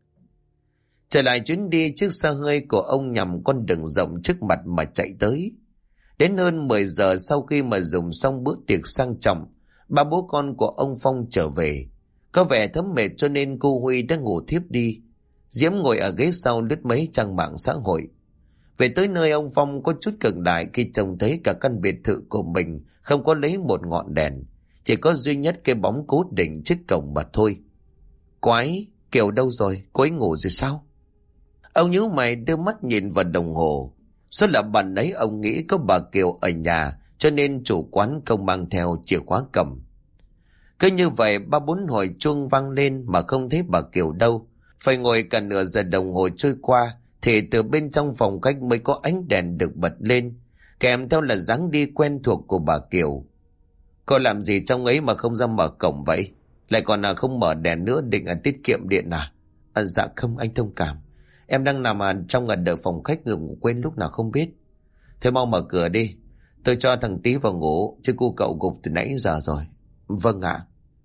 Trở lại chuyến đi, chiếc xe hơi của ông nhằm con đường rộng trước mặt mà chạy tới. Đến hơn 10 giờ sau khi mà dùng xong bữa tiệc sang trọng, ba bố con của ông Phong trở về. Có vẻ thấm mệt cho nên cô Huy đã ngủ thiếp đi. Diễm ngồi ở ghế sau lướt mấy trang mạng xã hội. Về tới nơi, ông Phong có chút cực đại khi trông thấy cả căn biệt thự của mình không có lấy một ngọn đèn, chỉ có duy nhất cái bóng cố định trước cổng mà thôi. Quái, Kiều đâu rồi? Cô ấy ngủ rồi sao? Ông nhíu mày đưa mắt nhìn vào đồng hồ. Số là bạn ấy ông nghĩ có bà Kiều ở nhà, cho nên chủ quán không mang theo chìa khóa cầm. Cứ như vậy 3-4 hồi chuông vang lên mà không thấy bà Kiều đâu. Phải ngồi cả nửa giờ đồng hồ trôi qua thì từ bên trong phòng khách mới có ánh đèn được bật lên, kèm theo là dáng đi quen thuộc của bà Kiều. Cô làm gì trong ấy mà không ra mở cổng vậy? Lại còn là không mở đèn nữa, định tiết kiệm điện à? Dạ không, anh thông cảm. Em đang nằm trong đợi phòng khách, ngủ quên lúc nào không biết. Thế mau mở cửa đi, tôi cho thằng Tí vào ngủ, chứ cu cậu gục từ nãy giờ rồi. Vâng ạ.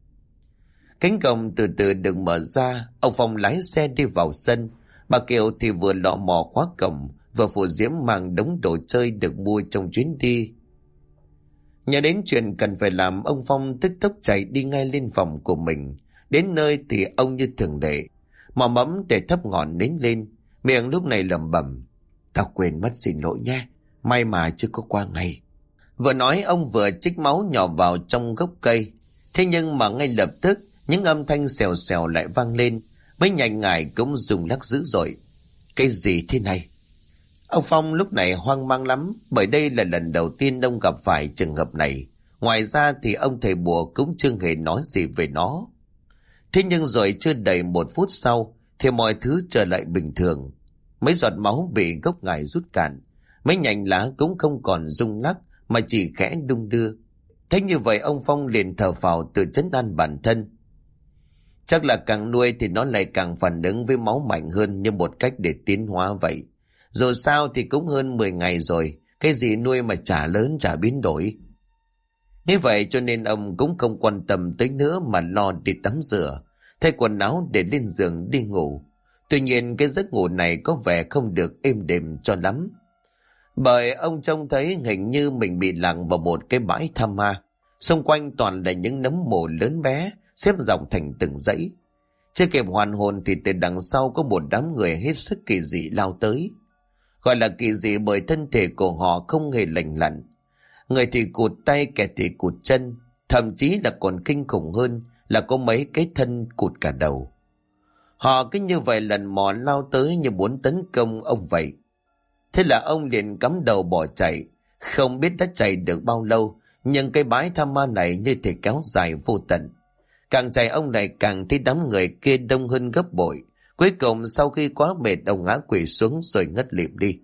Cánh cổng từ từ được mở ra, ông Phong lái xe đi vào sân. Bà Kiều thì vừa lọ mò khóa cổng, vừa phụ Diễm mang đống đồ chơi được mua trong chuyến đi. Nhớ đến chuyện cần phải làm, ông Phong tức tốc chạy đi ngay lên phòng của mình. Đến nơi thì ông như thường lệ, mò mẫm để thắp ngọn nến lên, miệng lúc này lẩm bẩm, tao quên mất, xin lỗi nhé, may mà chưa có qua ngày. Vừa nói ông vừa trích máu nhỏ vào trong gốc cây. Thế nhưng mà ngay lập tức những âm thanh xèo xèo lại vang lên, mấy nhành ngải cũng rung lắc dữ dội. Cái gì thế này? Ông Phong lúc này hoang mang lắm, bởi đây là lần đầu tiên ông gặp phải trường hợp này. Ngoài ra thì ông thầy bùa cũng chưa hề nói gì về nó. Thế nhưng rồi chưa đầy 1 phút sau thì mọi thứ trở lại bình thường. Mấy giọt máu bị gốc ngải rút cạn, mấy nhành lá cũng không còn rung lắc mà chỉ khẽ đung đưa. Thế như vậy ông Phong liền thở phào tự trấn an bản thân. Chắc là càng nuôi thì nó lại càng phản ứng với máu mạnh hơn, như một cách để tiến hóa vậy. Dù sao thì cũng hơn 10 ngày rồi, cái gì nuôi mà chả lớn chả biến đổi. Như vậy cho nên ông cũng không quan tâm tới nữa mà lo đi tắm rửa, thay quần áo để lên giường đi ngủ. Tuy nhiên cái giấc ngủ này có vẻ không được êm đềm cho lắm. Bởi ông trông thấy hình như mình bị lặn vào một cái bãi tha ma. Xung quanh toàn là những nấm mồ lớn bé, xếp dòng thành từng dãy. Chưa kịp hoàn hồn thì từ đằng sau có một đám người hết sức kỳ dị lao tới. Gọi là kỳ dị bởi thân thể của họ không hề lành lặn. Người thì cụt tay, kẻ thì cụt chân, thậm chí là còn kinh khủng hơn là có mấy cái thân cụt cả đầu. Họ cứ như vậy lần mò lao tới như muốn tấn công ông vậy. Thế là ông liền cắm đầu bỏ chạy. Không biết đã chạy được bao lâu, nhưng cái bãi tha ma này như thể kéo dài vô tận. Càng chạy ông này càng thấy đám người kia đông hơn gấp bội. Cuối cùng sau khi quá mệt, ông ngã quỵ xuống rồi ngất lịm đi.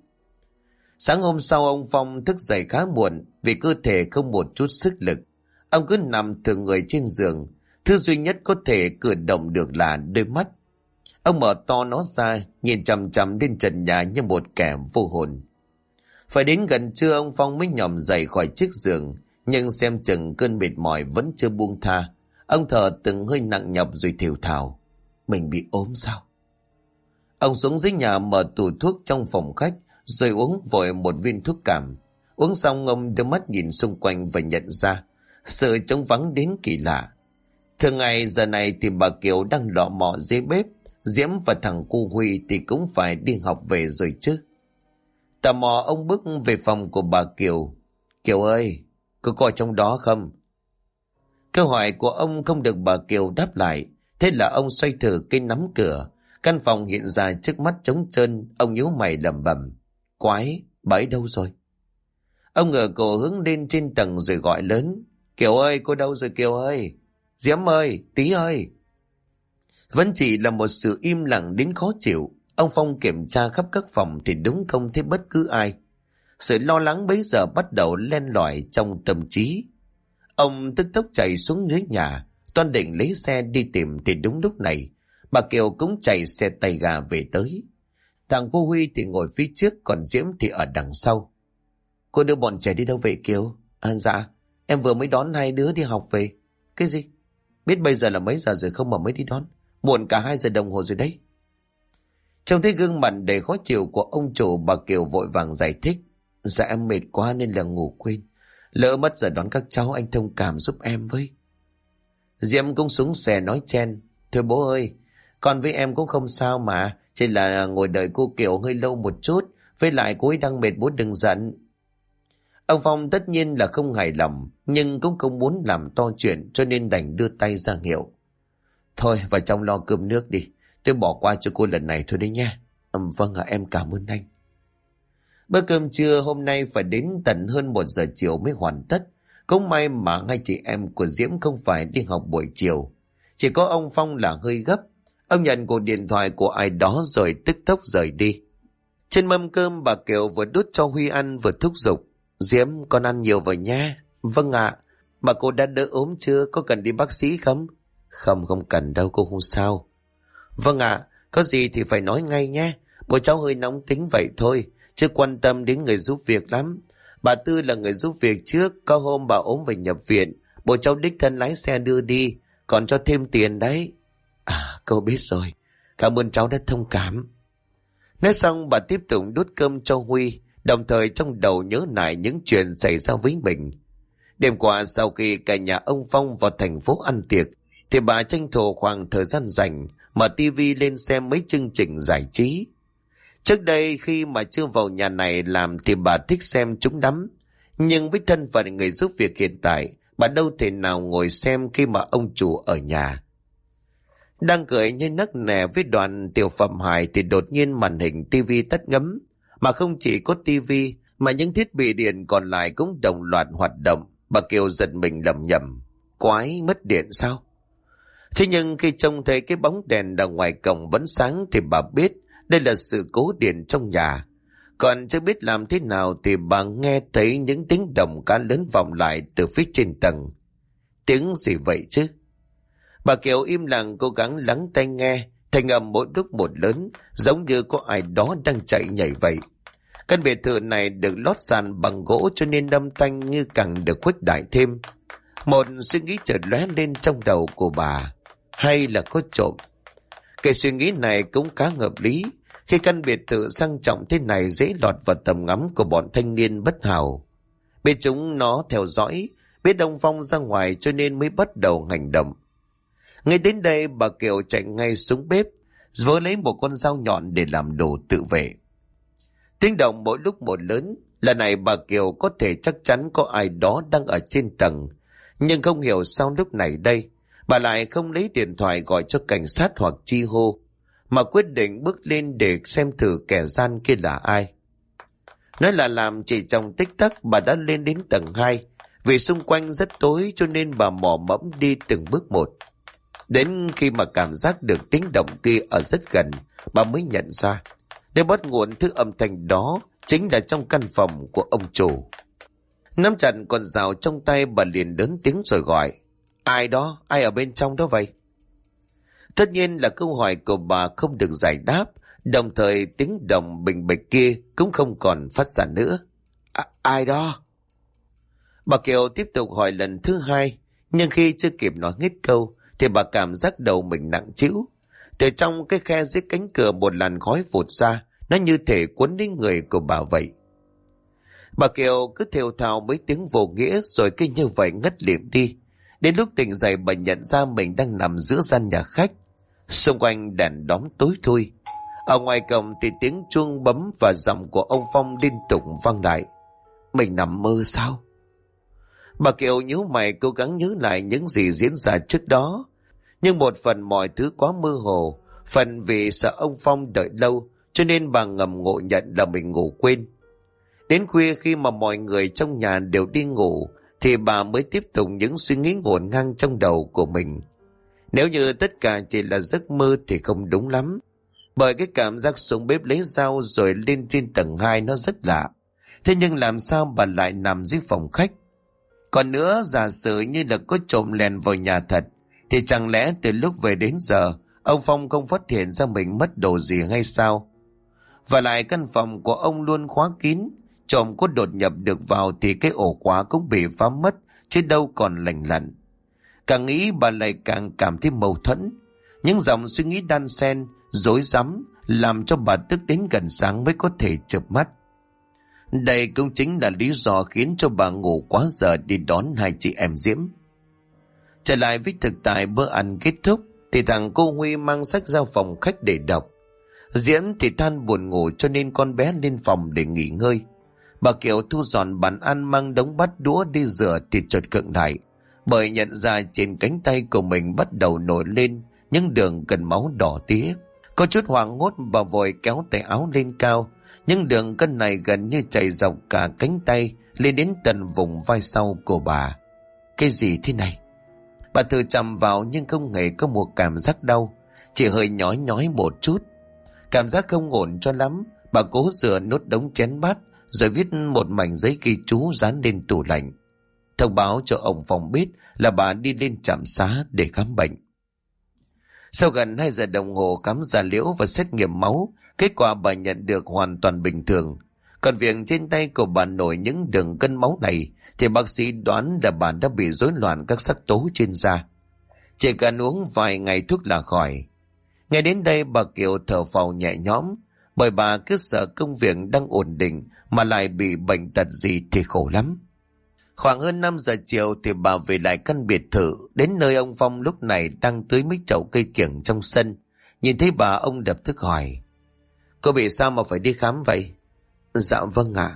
Sáng hôm sau ông Phong thức dậy khá muộn vì cơ thể không một chút sức lực. Ông cứ nằm thừ người trên giường. Thứ duy nhất có thể cử động được là đôi mắt. Ông mở to nó ra, nhìn chằm chằm lên trần nhà như một kẻ vô hồn. Phải đến gần trưa ông Phong mới nhòm dậy khỏi chiếc giường, nhưng xem chừng cơn mệt mỏi vẫn chưa buông tha. Ông thở từng hơi nặng nhọc rồi thều thào. Mình bị ốm sao? Ông xuống dưới nhà mở tủ thuốc trong phòng khách, rồi uống vội một viên thuốc cảm. Uống xong ông đưa mắt nhìn xung quanh và nhận ra sự trống vắng đến kỳ lạ. Thường ngày giờ này thì bà Kiều đang lọ mọ dưới bếp, Diễm và thằng cu Huy thì cũng phải đi học về rồi chứ. Tò mò ông bước về phòng của bà Kiều. Kiều ơi, có coi trong đó không? Câu hỏi của ông không được bà Kiều đáp lại. Thế là ông xoay thử cái nắm cửa. Căn phòng hiện ra trước mắt trống trơn. Ông nhíu mày lẩm bẩm. Quái, bà ấy đâu rồi? Ông ngửa cổ hướng lên trên tầng rồi gọi lớn. Kiều ơi, cô đâu rồi Kiều ơi? Diễm ơi, Tí ơi. Vẫn chỉ là một sự im lặng đến khó chịu. Ông Phong kiểm tra khắp các phòng thì đúng không thấy bất cứ ai. Sự lo lắng bấy giờ bắt đầu len lỏi trong tâm trí. Ông tức tốc chạy xuống dưới nhà, toan định lấy xe đi tìm thì đúng lúc này, bà Kiều cũng chạy xe tay ga về tới. Thằng cô Huy thì ngồi phía trước, còn Diễm thì ở đằng sau. Cô đưa bọn trẻ đi đâu vậy Kiều? Dạ, em vừa mới đón hai đứa đi học về. Cái gì? Biết bây giờ là mấy giờ rồi không mà mới đi đón? Muộn cả 2 giờ đồng hồ rồi đấy. Trông thấy gương mặt đầy khó chịu của ông chủ, bà Kiều vội vàng giải thích. Dạ em mệt quá nên là ngủ quên. Lỡ mất giờ đón các cháu, anh thông cảm giúp em với. Diễm cũng xuống xe nói chen. Thôi bố ơi, con với em cũng không sao mà. Chỉ là ngồi đợi cô Kiều hơi lâu một chút. Với lại cô ấy đang mệt, bố đừng giận. Ông Phong tất nhiên là không hài lòng, nhưng cũng không muốn làm to chuyện cho nên đành đưa tay ra hiệu. Thôi vào trong lo cơm nước đi. Tôi bỏ qua cho cô lần này thôi đấy nha. Vâng ạ, em cảm ơn anh. Bữa cơm trưa hôm nay phải đến tận hơn 1 giờ chiều mới hoàn tất. Cũng may mà hai chị em của Diễm không phải đi học buổi chiều. Chỉ có ông Phong là hơi gấp. Ông nhận cuộc điện thoại của ai đó rồi tức tốc rời đi. Trên mâm cơm bà Kiều vừa đút cho Huy ăn vừa thúc giục. Diễm, con ăn nhiều vào nha. Vâng ạ. Mà cô đã đỡ ốm chưa? Có cần đi bác sĩ không? Không cần đâu, cô không sao. Vâng ạ. Có gì thì phải nói ngay nhé. Bố cháu hơi nóng tính vậy thôi, chứ quan tâm đến người giúp việc lắm. Bà Tư là người giúp việc trước. Có hôm bà ốm phải nhập viện, bố cháu đích thân lái xe đưa đi, còn cho thêm tiền đấy. À, cô biết rồi. Cảm ơn cháu đã thông cảm. Nói xong bà tiếp tục đút cơm cho Huy, đồng thời trong đầu nhớ lại những chuyện xảy ra với mình. Đêm qua sau khi cả nhà ông Phong vào thành phố ăn tiệc, thì bà tranh thủ khoảng thời gian rảnh mở tivi lên xem mấy chương trình giải trí. Trước đây khi mà chưa vào nhà này làm thì bà thích xem chúng lắm. Nhưng với thân phận người giúp việc hiện tại, bà đâu thể nào ngồi xem khi mà ông chủ ở nhà. Đang cười như nấc nẻ với đoạn tiểu phẩm hài thì đột nhiên màn hình tivi tắt ngấm. Mà không chỉ có tivi mà những thiết bị điện còn lại cũng đồng loạt hoạt động. Bà Kiều giật mình lẩm nhẩm. Quái, mất điện sao? Thế nhưng khi trông thấy cái bóng đèn đằng ngoài cổng vẫn sáng thì bà biết đây là sự cố điện trong nhà. Còn chưa biết làm thế nào thì bà nghe thấy những tiếng động cá lớn vọng lại từ phía trên tầng. Tiếng gì vậy chứ? Bà Kiều im lặng cố gắng lắng tai nghe, thành âm mỗi lúc một lớn, giống như có ai đó đang chạy nhảy vậy. Căn biệt thự này được lót sàn bằng gỗ cho nên âm thanh như càng được khuếch đại thêm. Một suy nghĩ chợt lóe lên trong đầu của bà. Hay là có trộm? Cái suy nghĩ này cũng khá hợp lý, khi căn biệt thự sang trọng thế này dễ lọt vào tầm ngắm của bọn thanh niên bất hảo. Biết chúng nó theo dõi, biết ông Phong ra ngoài cho nên mới bắt đầu hành động. Ngay đến đây bà Kiều chạy ngay xuống bếp, vớ lấy một con dao nhọn để làm đồ tự vệ. Tiếng động mỗi lúc một lớn, lần này bà Kiều có thể chắc chắn có ai đó đang ở trên tầng. Nhưng không hiểu sao lúc này đây, bà lại không lấy điện thoại gọi cho cảnh sát hoặc chi hô, mà quyết định bước lên để xem thử kẻ gian kia là ai. Nói là làm chỉ trong tích tắc bà đã lên đến tầng 2, vì xung quanh rất tối cho nên bà mò mẫm đi từng bước một. Đến khi mà cảm giác được tiếng động kia ở rất gần, bà mới nhận ra, nếu bắt nguồn thứ âm thanh đó chính là trong căn phòng của ông chủ. Nắm chặt con dao trong tay bà liền lớn tiếng rồi gọi. Ai đó? Ai ở bên trong đó vậy? Tất nhiên là câu hỏi của bà không được giải đáp, đồng thời tiếng động bình bịch kia cũng không còn phát ra nữa. Ai đó? Bà Kiều tiếp tục hỏi lần thứ 2, nhưng khi chưa kịp nói hết câu thì bà cảm giác đầu mình nặng trĩu. Từ trong cái khe dưới cánh cửa một làn khói phụt ra, nó như thể cuốn đến người của bà vậy. Bà Kiều cứ thều thào mấy tiếng vô nghĩa rồi cứ như vậy ngất lịm đi. Đến lúc tỉnh dậy bà nhận ra mình đang nằm giữa gian nhà khách. Xung quanh đèn đóm tối thui. Ở ngoài cổng thì tiếng chuông bấm và giọng của ông Phong liên tục vang lại. Mình nằm mơ sao? Bà Kiều nhíu mày cố gắng nhớ lại những gì diễn ra trước đó. Nhưng một phần mọi thứ quá mơ hồ, phần vì sợ ông Phong đợi lâu, cho nên bà ngầm ngộ nhận là mình ngủ quên. Đến khuya khi mà mọi người trong nhà đều đi ngủ, thì bà mới tiếp tục những suy nghĩ ngổn ngang trong đầu của mình. Nếu như tất cả chỉ là giấc mơ thì không đúng lắm. Bởi cái cảm giác xuống bếp lấy dao rồi lên trên tầng 2 nó rất lạ. Thế nhưng làm sao bà lại nằm dưới phòng khách? Còn nữa, giả sử như là có trộm lèn vào nhà thật, thì chẳng lẽ từ lúc về đến giờ, ông Phong không phát hiện ra mình mất đồ gì hay sao? Và lại căn phòng của ông luôn khóa kín, trộm có đột nhập được vào thì cái ổ khóa cũng bị phá mất, chứ đâu còn lành lặn. Càng nghĩ bà lại càng cảm thấy mâu thuẫn. Những dòng suy nghĩ đan xen, rối rắm, làm cho bà tức đến gần sáng mới có thể chợp mắt. Đây cũng chính là lý do khiến cho bà ngủ quá giờ đi đón hai chị em Diễm. Trở lại với thực tại, bữa ăn kết thúc thì thằng cô Huy mang sách ra phòng khách để đọc. Diễm thì than buồn ngủ cho nên con bé lên phòng để nghỉ ngơi. Bà Kiều thu dọn bàn ăn mang đống bát đũa đi rửa thì chợt khựng lại, bởi nhận ra trên cánh tay của mình bắt đầu nổi lên những đường cân máu đỏ tía. Có chút hoảng hốt, bà vội kéo tay áo lên cao. Những đường cân này gần như chảy dọc cả cánh tay lên đến tận vùng vai sau của bà. Cái gì thế này? Bà thử chạm vào nhưng không hề có một cảm giác đau, chỉ hơi nhói nhói một chút. Cảm giác không ổn cho lắm. Bà cố rửa nốt đống chén bát rồi viết một mảnh giấy ghi chú dán lên tủ lạnh, thông báo cho ông Phong biết là bà đi lên trạm xá để khám bệnh. Sau gần 2 giờ đồng hồ khám da liễu và xét nghiệm máu, kết quả bà nhận được hoàn toàn bình thường. Còn việc trên tay của bà nổi những đường cân máu này thì bác sĩ đoán là bà đã bị rối loạn các sắc tố trên da. Chỉ cần uống vài ngày thuốc là khỏi. Nghe đến đây bà Kiều thở phào nhẹ nhõm, bởi bà cứ sợ công việc đang ổn định mà lại bị bệnh tật gì thì khổ lắm. Khoảng hơn 5 giờ chiều thì bà về lại căn biệt thự. Đến nơi ông Phong lúc này đang tưới mấy chậu cây kiểng trong sân. Nhìn thấy bà, ông lập tức hỏi: Cô bị sao mà phải đi khám vậy? Dạ vâng ạ.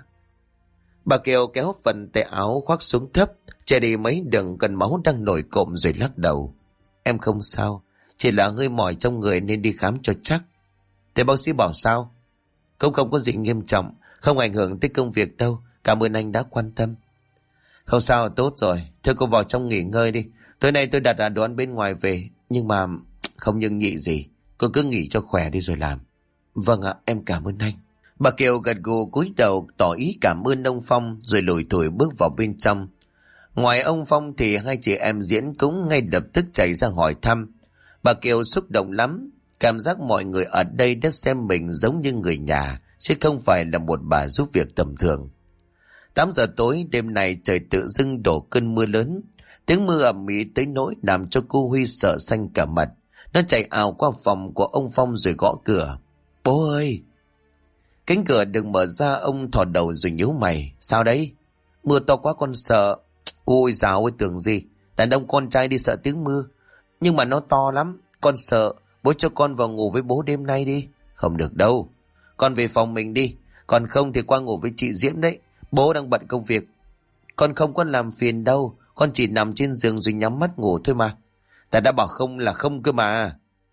Bà Kiều kéo phần tay áo khoác xuống thấp, che đi mấy đường cân máu đang nổi cộm rồi lắc đầu: Em không sao, chỉ là hơi mỏi trong người nên đi khám cho chắc. Thế bác sĩ bảo sao? Cũng không có gì nghiêm trọng, không ảnh hưởng tới công việc đâu. Cảm ơn anh đã quan tâm. Không sao, tốt rồi. Thôi cô vào trong nghỉ ngơi đi. Tối nay tôi đặt đồ ăn bên ngoài về, nhưng mà không nhưng nhị gì. Cô cứ nghỉ cho khỏe đi rồi làm. Vâng ạ, em cảm ơn anh. Bà Kiều gật gù cúi đầu tỏ ý cảm ơn ông Phong rồi lủi thủi bước vào bên trong. Ngoài ông Phong thì hai chị em Diễn cũng ngay lập tức chạy ra hỏi thăm. Bà Kiều xúc động lắm. Cảm giác mọi người ở đây đã xem mình giống như người nhà, chứ không phải là một bà giúp việc tầm thường. 8 giờ tối đêm này trời tự dưng đổ cơn mưa lớn. Tiếng mưa ầm ĩ tới nỗi làm cho cô Huy sợ xanh cả mặt. Nó chạy ào qua phòng của ông Phong rồi gõ cửa. Bố ơi! Cánh cửa đừng mở ra, ông thò đầu rồi nhíu mày. Sao đấy? Mưa to quá con sợ. Ôi dào ơi, tưởng gì đàn ông con trai đi sợ tiếng mưa. Nhưng mà nó to lắm, con sợ. Bố cho con vào ngủ với bố đêm nay đi. Không được đâu, con về phòng mình đi. Còn không thì qua ngủ với chị Diễm đấy. Bố đang bận công việc. Con không có làm phiền đâu, con chỉ nằm trên giường rồi nhắm mắt ngủ thôi mà. Ta đã bảo không là không cơ mà.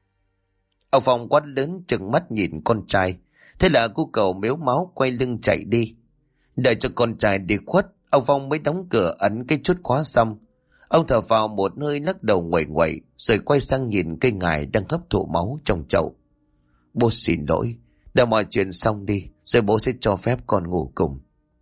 Ông Phong quát lớn trừng mắt nhìn con trai. Thế là cô cậu mếu máu quay lưng chạy đi. Đợi cho con trai đi khuất, ông Phong mới đóng cửa ấn cái chốt khóa xong. Ông thở vào một hơi lắc đầu nguậy nguậy rồi quay sang nhìn cây ngải đang hấp thụ máu trong chậu. Bố xin lỗi, đợi mọi chuyện xong đi rồi bố sẽ cho phép con ngủ cùng.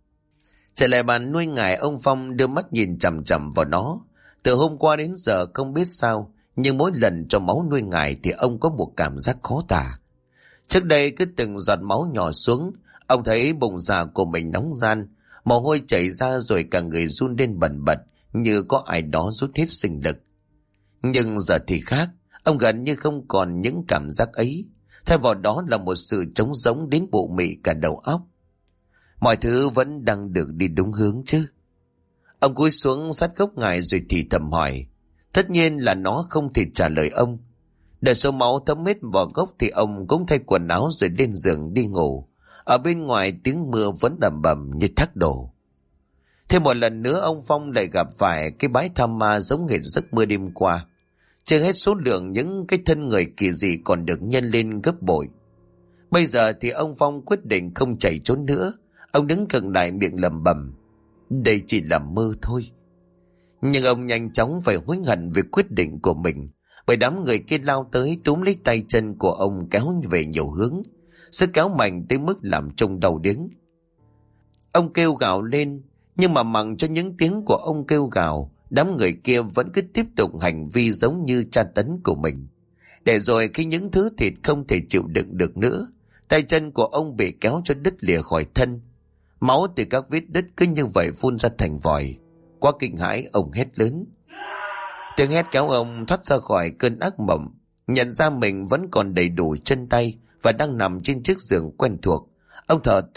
Trở lại bàn nuôi ngải, ông Phong đưa mắt nhìn chằm chằm vào nó. Từ hôm qua đến giờ không biết sao, nhưng mỗi lần cho máu nuôi ngải thì ông có một cảm giác khó tả. Trước đây cứ từng giọt máu nhỏ xuống, ông thấy bụng dạ của mình nóng ran, mồ hôi chảy ra rồi cả người run lên bần bật như có ai đó rút hết sinh lực. Nhưng giờ thì khác, ông gần như không còn những cảm giác ấy. Thay vào đó là một sự trống rỗng đến bộ mị cả đầu óc. Mọi thứ vẫn đang được đi đúng hướng chứ. Ông cúi xuống sát gốc ngải rồi thì thầm hỏi: Tất nhiên là nó không thể trả lời ông. Để số máu thấm hết vào gốc thì ông cũng thay quần áo rồi lên giường đi ngủ. Ở bên ngoài tiếng mưa vẫn đầm bầm như thác đổ. Thêm một lần nữa ông Phong lại gặp phải cái bãi tha ma giống hệt giấc mưa đêm qua. Chưa hết số lượng những cái thân người kỳ dị còn được nhân lên gấp bội. Bây giờ thì ông Phong quyết định không chạy trốn nữa. Ông đứng gần lại miệng lẩm bẩm, đây chỉ là mơ thôi. Nhưng ông nhanh chóng phải hối hận về quyết định của mình, bởi đám người kia lao tới túm lấy tay chân của ông kéo về nhiều hướng. Sức kéo mạnh tới mức làm trông đau điếng. Ông kêu gào lên, nhưng mà mặc cho những tiếng của ông kêu gào, đám người kia vẫn cứ tiếp tục hành vi giống như tra tấn của mình. Để rồi khi những thứ thịt không thể chịu đựng được nữa, tay chân của ông bị kéo cho đứt lìa khỏi thân. Máu từ các vết đứt cứ như vậy phun ra thành vòi. Quá kinh hãi, ông hét lớn. Tiếng hét kéo ông thoát ra khỏi cơn ác mộng, nhận ra mình vẫn còn đầy đủ chân tay và đang nằm trên chiếc giường quen thuộc. Ông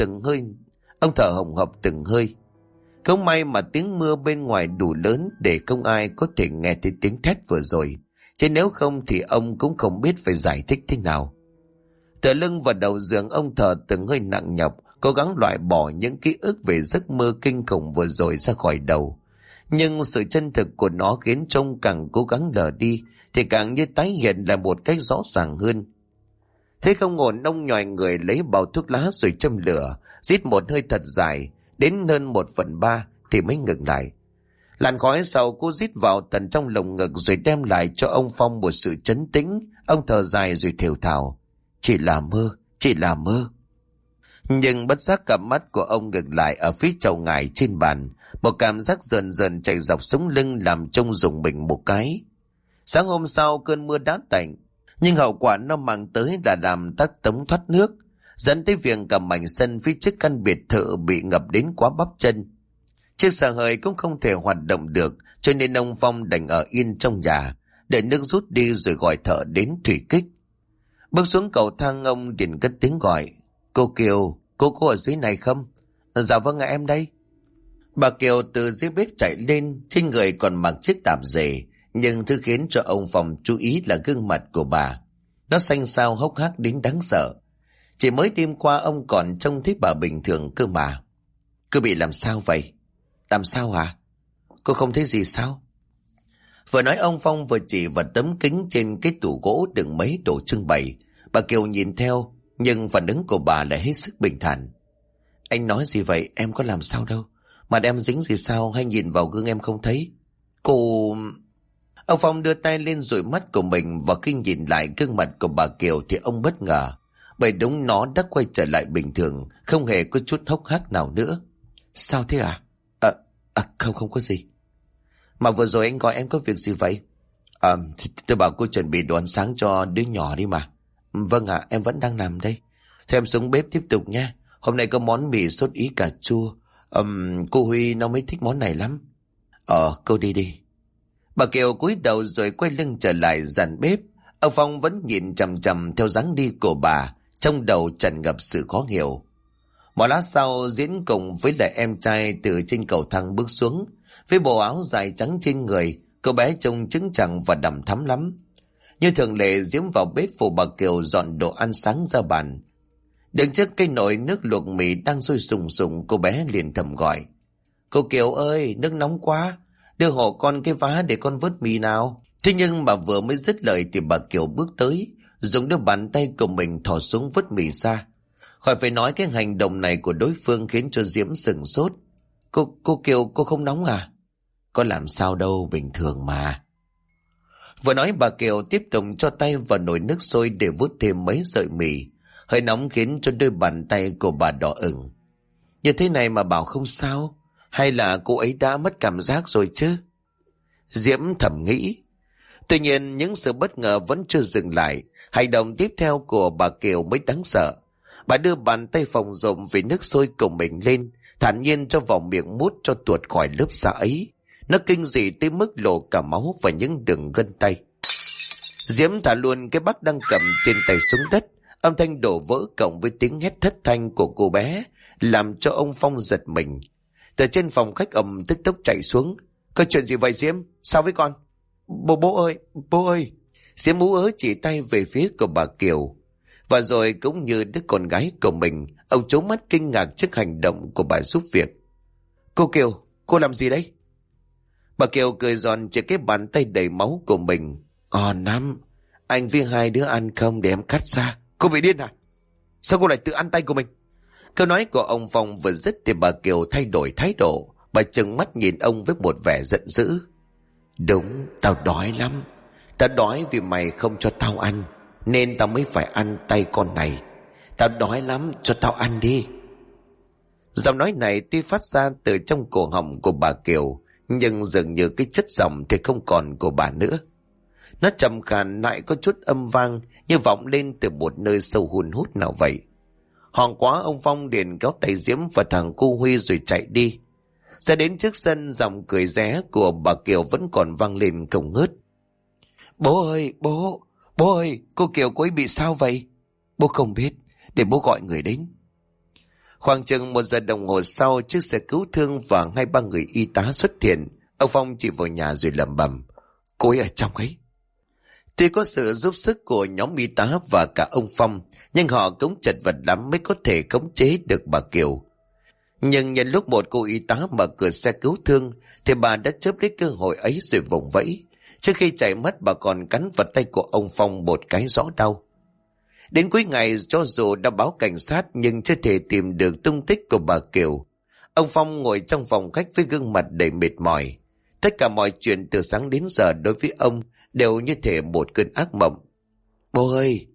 thở hồng hộc từng hơi. Không may mà tiếng mưa bên ngoài đủ lớn để không ai có thể nghe thấy tiếng thét vừa rồi, chứ nếu không thì ông cũng không biết phải giải thích thế nào. Tựa lưng vào đầu giường, ông thở từng hơi nặng nhọc, cố gắng loại bỏ những ký ức về giấc mơ kinh khủng vừa rồi ra khỏi đầu. Nhưng sự chân thực của nó khiến trông càng cố gắng lờ đi thì càng như tái hiện lại một cách rõ ràng hơn. Thế không ổn, ông nhòi người lấy bao thuốc lá rồi châm lửa, rít một hơi thật dài, đến hơn 1/3 thì mới ngừng lại. Làn khói sau cô rít vào tận trong lồng ngực rồi đem lại cho ông Phong một sự trấn tĩnh. Ông thở dài rồi thều thào, chỉ là mơ, chỉ là mơ. Nhưng bất giác cặp mắt của ông ngừng lại ở phía chậu ngải trên bàn. Một cảm giác dần dần chạy dọc sống lưng làm trông rùng mình một cái. Sáng hôm sau cơn mưa đã tạnh, nhưng hậu quả nó mang tới là làm tắc tống thoát nước, dẫn tới việc cả mảnh sân phía trước căn biệt thự bị ngập đến quá bắp chân. Chiếc xà hơi cũng không thể hoạt động được, cho nên ông Phong đành ở yên trong nhà, để nước rút đi rồi gọi thợ đến thủy kích. Bước xuống cầu thang, ông liền cất tiếng gọi, cô Kiều, cô có ở dưới này không? Dạ vâng ạ, em đây. Bà Kiều từ dưới bếp chạy lên, trên người còn mặc chiếc tạp dề, nhưng thứ khiến cho ông Phong chú ý là gương mặt của bà. Nó xanh xao hốc hác đến đáng sợ. Chỉ mới đêm qua ông còn trông thấy bà bình thường cơ mà. Cô bị làm sao vậy? Làm sao hả? Cô không thấy gì sao? Vừa nói ông Phong vừa chỉ vào tấm kính trên cái tủ gỗ đựng mấy đồ trưng bày. Bà Kiều nhìn theo, nhưng phản ứng của bà lại hết sức bình thản. Anh nói gì vậy? Em có làm sao đâu. Mặt em dính gì sao hay nhìn vào gương em không thấy? Cô... Ông Phong đưa tay lên dụi mắt của mình, và khi nhìn lại gương mặt của bà Kiều thì ông bất ngờ, bởi đúng nó đã quay trở lại bình thường, không hề có chút hốc hác nào nữa. Sao thế à? Không có gì. Mà vừa rồi anh gọi em có việc gì vậy? Tôi bảo cô chuẩn bị đồ ăn sáng cho đứa nhỏ đi mà. Vâng ạ, em vẫn đang làm đây. Thế em xuống bếp tiếp tục nha. Hôm nay có món mì sốt ý cà chua. Cô Huy nó mới thích món này lắm. Cô đi đi. Bà Kiều cúi đầu rồi quay lưng trở lại dàn bếp. Ông Phong vẫn nhìn chằm chằm theo dáng đi của bà, trong đầu tràn ngập sự khó hiểu. Một lát sau, Diễn cùng với lại em trai từ trên cầu thang bước xuống. Với bộ áo dài trắng trên người, cô bé trông trứng trẳng và đằm thắm lắm. Như thường lệ, Diễm vào bếp phụ bà Kiều dọn đồ ăn sáng ra bàn. Đứng trước cái nồi nước luộc mì đang sôi sùng sùng, cô bé liền thầm gọi, cô Kiều ơi, nước nóng quá, đưa hộ con cái vá để con vớt mì nào. Thế nhưng mà vừa mới dứt lời thì bà Kiều bước tới, dùng đôi bàn tay của mình thò xuống vớt mì ra. Khỏi phải nói, cái hành động này của đối phương khiến cho Diễm sửng sốt. Cô Kiều, cô không nóng à? Có làm sao đâu, bình thường mà. Vừa nói bà Kiều tiếp tục cho tay vào nồi nước sôi để vút thêm mấy sợi mì. Hơi nóng khiến cho đôi bàn tay của bà đỏ ửng. Như thế này mà bảo không sao? Hay là cô ấy đã mất cảm giác rồi chứ? Diễm thầm nghĩ. Tuy nhiên những sự bất ngờ vẫn chưa dừng lại. Hành động tiếp theo của bà Kiều mới đáng sợ. Bà đưa bàn tay phồng rộm vì nước sôi của mình lên, thản nhiên cho vào miệng mút cho tuột khỏi lớp da ấy. Nó kinh dị tới mức lộ cả máu và những đường gân tay. Diễm thả luôn cái bát đang cầm trên tay xuống đất. Âm thanh đổ vỡ cộng với tiếng hét thất thanh của cô bé làm cho ông Phong giật mình. Từ trên phòng khách tức tốc chạy xuống. Có chuyện gì vậy Diễm? Sao với con? Bố ơi, bố ơi. Diễm ú ớ chỉ tay về phía của bà Kiều. Và rồi cũng như đứa con gái của mình, ông trố mắt kinh ngạc trước hành động của bà giúp việc. Cô Kiều, cô làm gì đấy? Bà Kiều cười giòn trên cái bàn tay đầy máu của mình. Năm, anh với hai đứa ăn không để em cắt ra. Cô bị điên à? Sao cô lại tự ăn tay của mình? Câu nói của ông Phong vừa dứt thì bà Kiều thay đổi thái độ. Bà trừng mắt nhìn ông với một vẻ giận dữ. Đúng, tao đói lắm. Tao đói vì mày không cho tao ăn, nên tao mới phải ăn tay con này. Tao đói lắm, cho tao ăn đi. Giọng nói này tuy phát ra từ trong cổ họng của bà Kiều, nhưng dường như cái chất giọng thì không còn của bà nữa. Nó trầm khàn lại có chút âm vang, như vọng lên từ một nơi sâu hun hút nào vậy. Hoảng quá, ông Phong liền kéo tay Diễm và thằng cu Huy rồi chạy đi. Ra đến trước sân, giọng cười ré của bà Kiều vẫn còn vang lên không ngớt. Bố ơi, bố ơi, cô Kiều cô ấy bị sao vậy? Bố không biết, để bố gọi người đến. Khoảng chừng 1 giờ đồng hồ sau, chiếc xe cứu thương và 2-3 người y tá xuất hiện. Ông Phong chỉ vào nhà rồi lẩm bẩm, cô ấy ở trong ấy. Tuy có sự giúp sức của nhóm y tá và cả ông Phong, nhưng họ cũng chật vật lắm mới có thể khống chế được bà Kiều. Nhưng nhân lúc một cô y tá mở cửa xe cứu thương, thì bà đã chớp lấy cơ hội ấy rồi vùng vẫy. Trước khi chạy mất, bà còn cắn vào tay của ông Phong một cái rõ đau. Đến cuối ngày, cho dù đã báo cảnh sát nhưng chưa thể tìm được tung tích của bà Kiều. Ông Phong ngồi trong phòng khách với gương mặt đầy mệt mỏi. Tất cả mọi chuyện từ sáng đến giờ đối với ông đều như thể một cơn ác mộng. Bố ơi!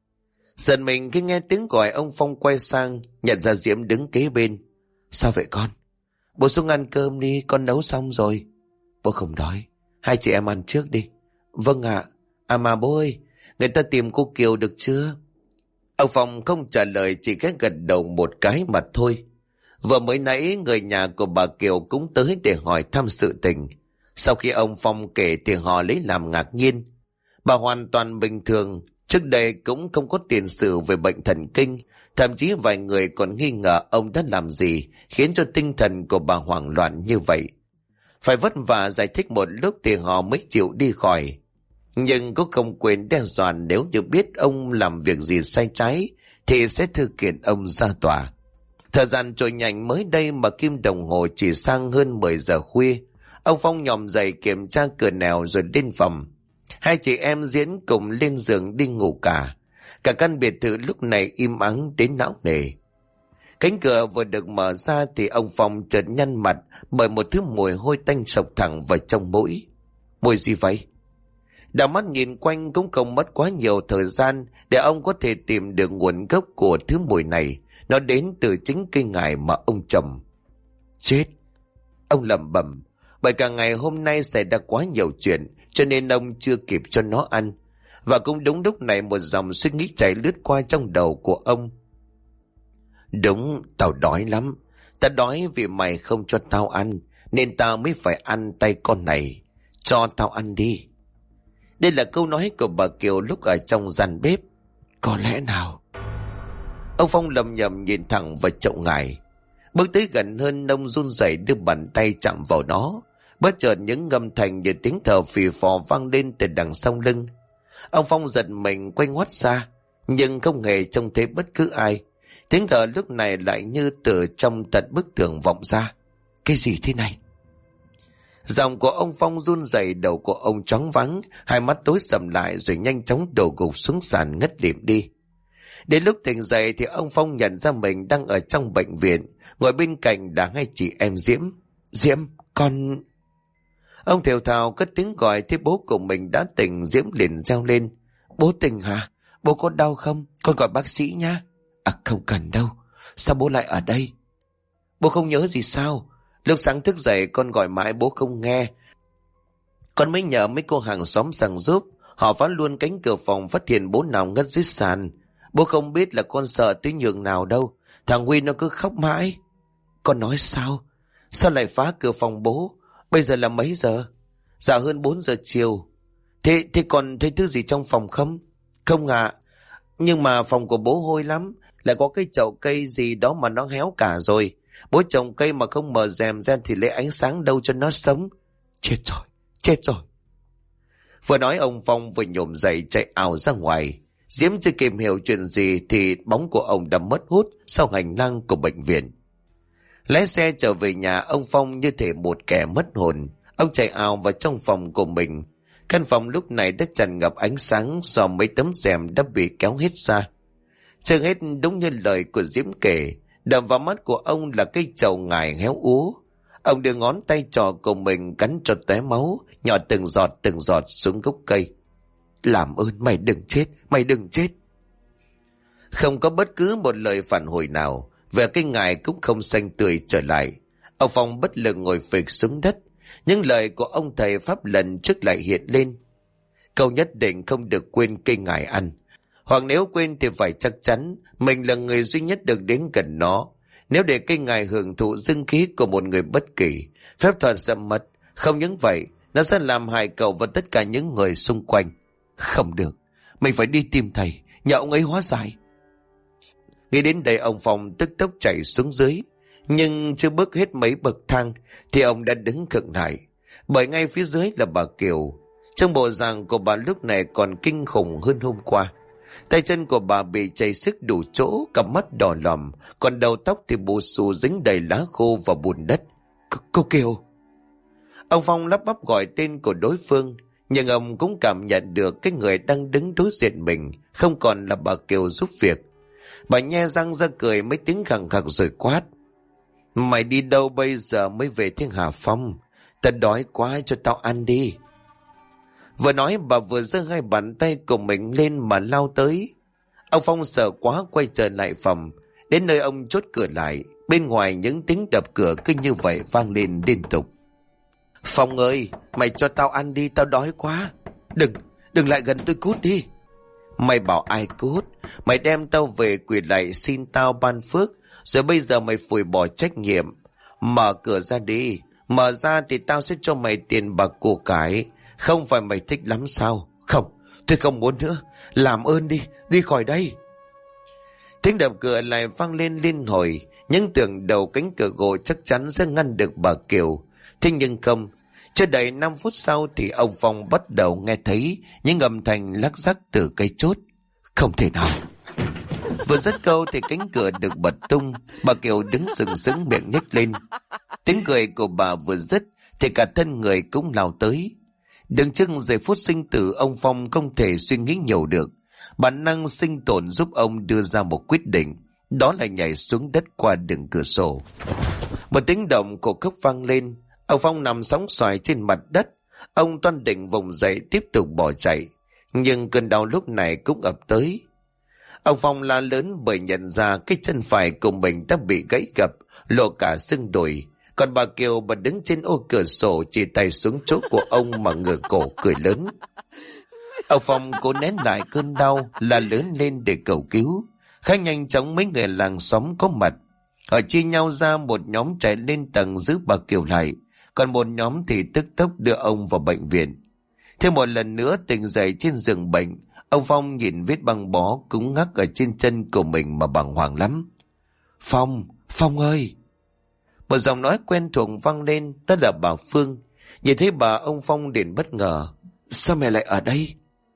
Giận mình khi nghe tiếng gọi, ông Phong quay sang, nhận ra Diễm đứng kế bên. Sao vậy con? Bố xuống ăn cơm đi, con nấu xong rồi. Bố không đói, hai chị em ăn trước đi. Vâng ạ. À mà bố ơi, người ta tìm cô Kiều được chưa? Ông Phong không trả lời, chỉ khẽ gật đầu một cái mà thôi. Vừa mới nãy người nhà của bà Kiều cũng tới để hỏi thăm sự tình. Sau khi ông Phong kể thì họ lấy làm ngạc nhiên. Bà hoàn toàn bình thường, trước đây cũng không có tiền sử về bệnh thần kinh. Thậm chí vài người còn nghi ngờ ông đã làm gì khiến cho tinh thần của bà hoảng loạn như vậy. Phải vất vả giải thích một lúc thì họ mới chịu đi khỏi. Nhưng cũng không quên đe dọa nếu như biết ông làm việc gì sai trái thì sẽ thư kiện ông ra tòa. Thời gian trôi nhanh, mới đây mà kim đồng hồ chỉ sang hơn 10 giờ khuya. Ông Phong nhòm dậy kiểm tra cửa nẻo rồi lên phòng. Hai chị em Diễn cùng lên giường đi ngủ cả. Cả căn biệt thự lúc này im ắng đến não nề. Cánh cửa vừa được mở ra thì ông Phong chợt nhăn mặt bởi một thứ mùi hôi tanh sộc thẳng vào trong mũi. Mùi gì vậy? Đảo mắt nhìn quanh cũng không mất quá nhiều thời gian để ông có thể tìm được nguồn gốc của thứ mùi này. Nó đến từ chính cây ngải mà ông trồng. Chết! Ông lẩm bẩm. Bởi cả ngày hôm nay xảy ra quá nhiều chuyện cho nên ông chưa kịp cho nó ăn. Và cũng đúng lúc này một dòng suy nghĩ chạy lướt qua trong đầu của ông. Đúng, tao đói lắm. Tao đói vì mày không cho tao ăn, nên tao mới phải ăn tay con này. Cho tao ăn đi. Đây là câu nói của bà Kiều lúc ở trong gian bếp. Có lẽ nào? Ông Phong lầm nhầm nhìn thẳng vào chậu ngải. Bước tới gần hơn, ông run rẩy đưa bàn tay chạm vào nó. Bất chợt những ngâm thành như tiếng thở phì phò vang lên từ đằng sau lưng. Ông Phong giật mình quay ngoắt ra, nhưng không hề trông thấy bất cứ ai. Tiếng thở lúc này lại như từ trong tận bức tường vọng ra. Cái gì thế này? Giọng của ông Phong run rẩy, đầu của ông choáng váng, hai mắt tối sầm lại rồi nhanh chóng đổ gục xuống sàn ngất lịm đi. Đến lúc tỉnh dậy thì ông Phong nhận ra mình đang ở trong bệnh viện, ngồi bên cạnh là hai chị em Diễm. Diễm, con... Ông thều thào cất tiếng gọi, thấy bố của mình đã tỉnh. Diễm liền reo lên. Bố tỉnh hả? Bố có đau không? Con gọi bác sĩ nhá. À không cần đâu. Sao bố lại ở đây? Bố không nhớ gì sao? Lúc sáng thức dậy con gọi mãi bố không nghe. Con mới nhờ mấy cô hàng xóm sang giúp. Họ phá luôn cánh cửa phòng, phát hiện bố nằm ngất dưới sàn. Bố không biết là con sợ tới nhường nào đâu. Thằng Huy nó cứ khóc mãi. Con nói sao? Sao lại phá cửa phòng bố? Bây giờ là mấy giờ? Dạ hơn 4 giờ chiều. Thế còn thấy thứ gì trong phòng không? Không ạ. Nhưng mà phòng của bố hôi lắm. Lại có cái chậu cây gì đó mà nó héo cả rồi. Bố trồng cây mà không mở rèm ra thì lấy ánh sáng đâu cho nó sống. Chết rồi, chết rồi. Vừa nói ông Phong vừa nhổm dậy chạy ào ra ngoài. Diễm chưa kịp hiểu chuyện gì thì bóng của ông đã mất hút sau hành lang của bệnh viện. Lái xe trở về nhà, ông Phong như thể một kẻ mất hồn. Ông chạy ào vào trong phòng của mình. Căn phòng lúc này đã tràn ngập ánh sáng do mấy tấm rèm đã bị kéo hết ra. Chưa hết đúng như lời của Diễm kể, đập vào mắt của ông là cây trầu ngải héo úa. Ông đưa ngón tay trò của mình cắn cho tóe máu, nhỏ từng giọt xuống gốc cây. Làm ơn mày đừng chết, mày đừng chết. Không có bất cứ một lời phản hồi nào, về cây ngải cũng không xanh tươi trở lại. Ông Phong bất lực ngồi phịch xuống đất. Những lời của ông thầy pháp lần trước lại hiện lên. Cậu nhất định không được quên cây ngải ăn. Hoặc nếu quên thì phải chắc chắn mình là người duy nhất được đến gần nó. Nếu để cây ngải hưởng thụ dương khí của một người bất kỳ, phép thuật sẽ mất. Không những vậy, nó sẽ làm hại cậu và tất cả những người xung quanh. Không được, mình phải đi tìm thầy, nhờ ông ấy hóa giải. Nghĩ đến đây ông Phong tức tốc chạy xuống dưới. Nhưng chưa bước hết mấy bậc thang thì ông đã đứng khựng lại. Bởi ngay phía dưới là bà Kiều. Trong bộ dạng của bà lúc này còn kinh khủng hơn hôm qua. Tay chân của bà bị chảy xước đủ chỗ, cặp mắt đỏ lòm, còn đầu tóc thì bù xù dính đầy lá khô và bùn đất. Cô Kiều! Ông Phong lắp bắp gọi tên của đối phương, nhưng ông cũng cảm nhận được cái người đang đứng đối diện mình không còn là bà Kiều giúp việc. Bà nhe răng ra cười mấy tiếng khẳng khặc rồi quát. Mày đi đâu bây giờ mới về thế hả Phong? Tao đói quá, cho tao ăn đi. Vừa nói bà vừa giơ hai bàn tay của mình lên mà lao tới. Ông Phong sợ quá quay trở lại phòng. Đến nơi ông chốt cửa lại. Bên ngoài những tiếng đập cửa cứ như vậy vang lên liên tục. Phong ơi, mày cho tao ăn đi, tao đói quá. Đừng lại gần tôi, cút đi. Mày bảo ai cút? Mày đem tao về quỳ lại xin tao ban phước, rồi bây giờ mày phủi bỏ trách nhiệm. Mở cửa ra đi. Mở ra thì tao sẽ cho mày tiền bạc của cải. Không phải mày thích lắm sao? Không, tôi không muốn nữa. Làm ơn đi, đi khỏi đây. Tiếng đập cửa lại vang lên liên hồi. Những tưởng đầu cánh cửa gỗ chắc chắn sẽ ngăn được bà Kiều. Thế nhưng không. Chưa đầy 5 phút sau thì ông Phong bắt đầu nghe thấy những âm thanh lắc rắc từ cây chốt. Không thể nào. Vừa dứt câu thì cánh cửa được bật tung. Bà Kiều đứng sừng sững miệng nhếch lên. Tiếng cười của bà vừa dứt thì cả thân người cũng lao tới. Đứng trước giây phút sinh tử, ông Phong không thể suy nghĩ nhiều được. Bản năng sinh tồn giúp ông đưa ra một quyết định. Đó là nhảy xuống đất qua đường cửa sổ. Một tiếng động cổ khốc vang lên. Ông Phong nằm sóng xoài trên mặt đất. Ông toan định vùng dậy tiếp tục bỏ chạy. Nhưng cơn đau lúc này cũng ập tới. Ông Phong la lớn bởi nhận ra cái chân phải của mình đã bị gãy gập, lộ cả xương đùi. Còn bà Kiều bà đứng trên ô cửa sổ chỉ tay xuống chỗ của ông mà ngửa cổ cười lớn. Ông Phong cố nén lại cơn đau, la lớn lên để cầu cứu. Khá nhanh chóng mấy người làng xóm có mặt. Họ chia nhau ra, một nhóm chạy lên tầng giữ bà Kiều lại, còn một nhóm thì tức tốc đưa ông vào bệnh viện. Thêm một lần nữa tỉnh dậy trên giường bệnh, ông Phong nhìn vết băng bó cứng ngắc ở trên chân của mình mà bàng hoàng lắm. Phong ơi! Một giọng nói quen thuộc vang lên, đó là bà Phương. Nhìn thấy bà, ông Phong liền bất ngờ. Sao mẹ lại ở đây?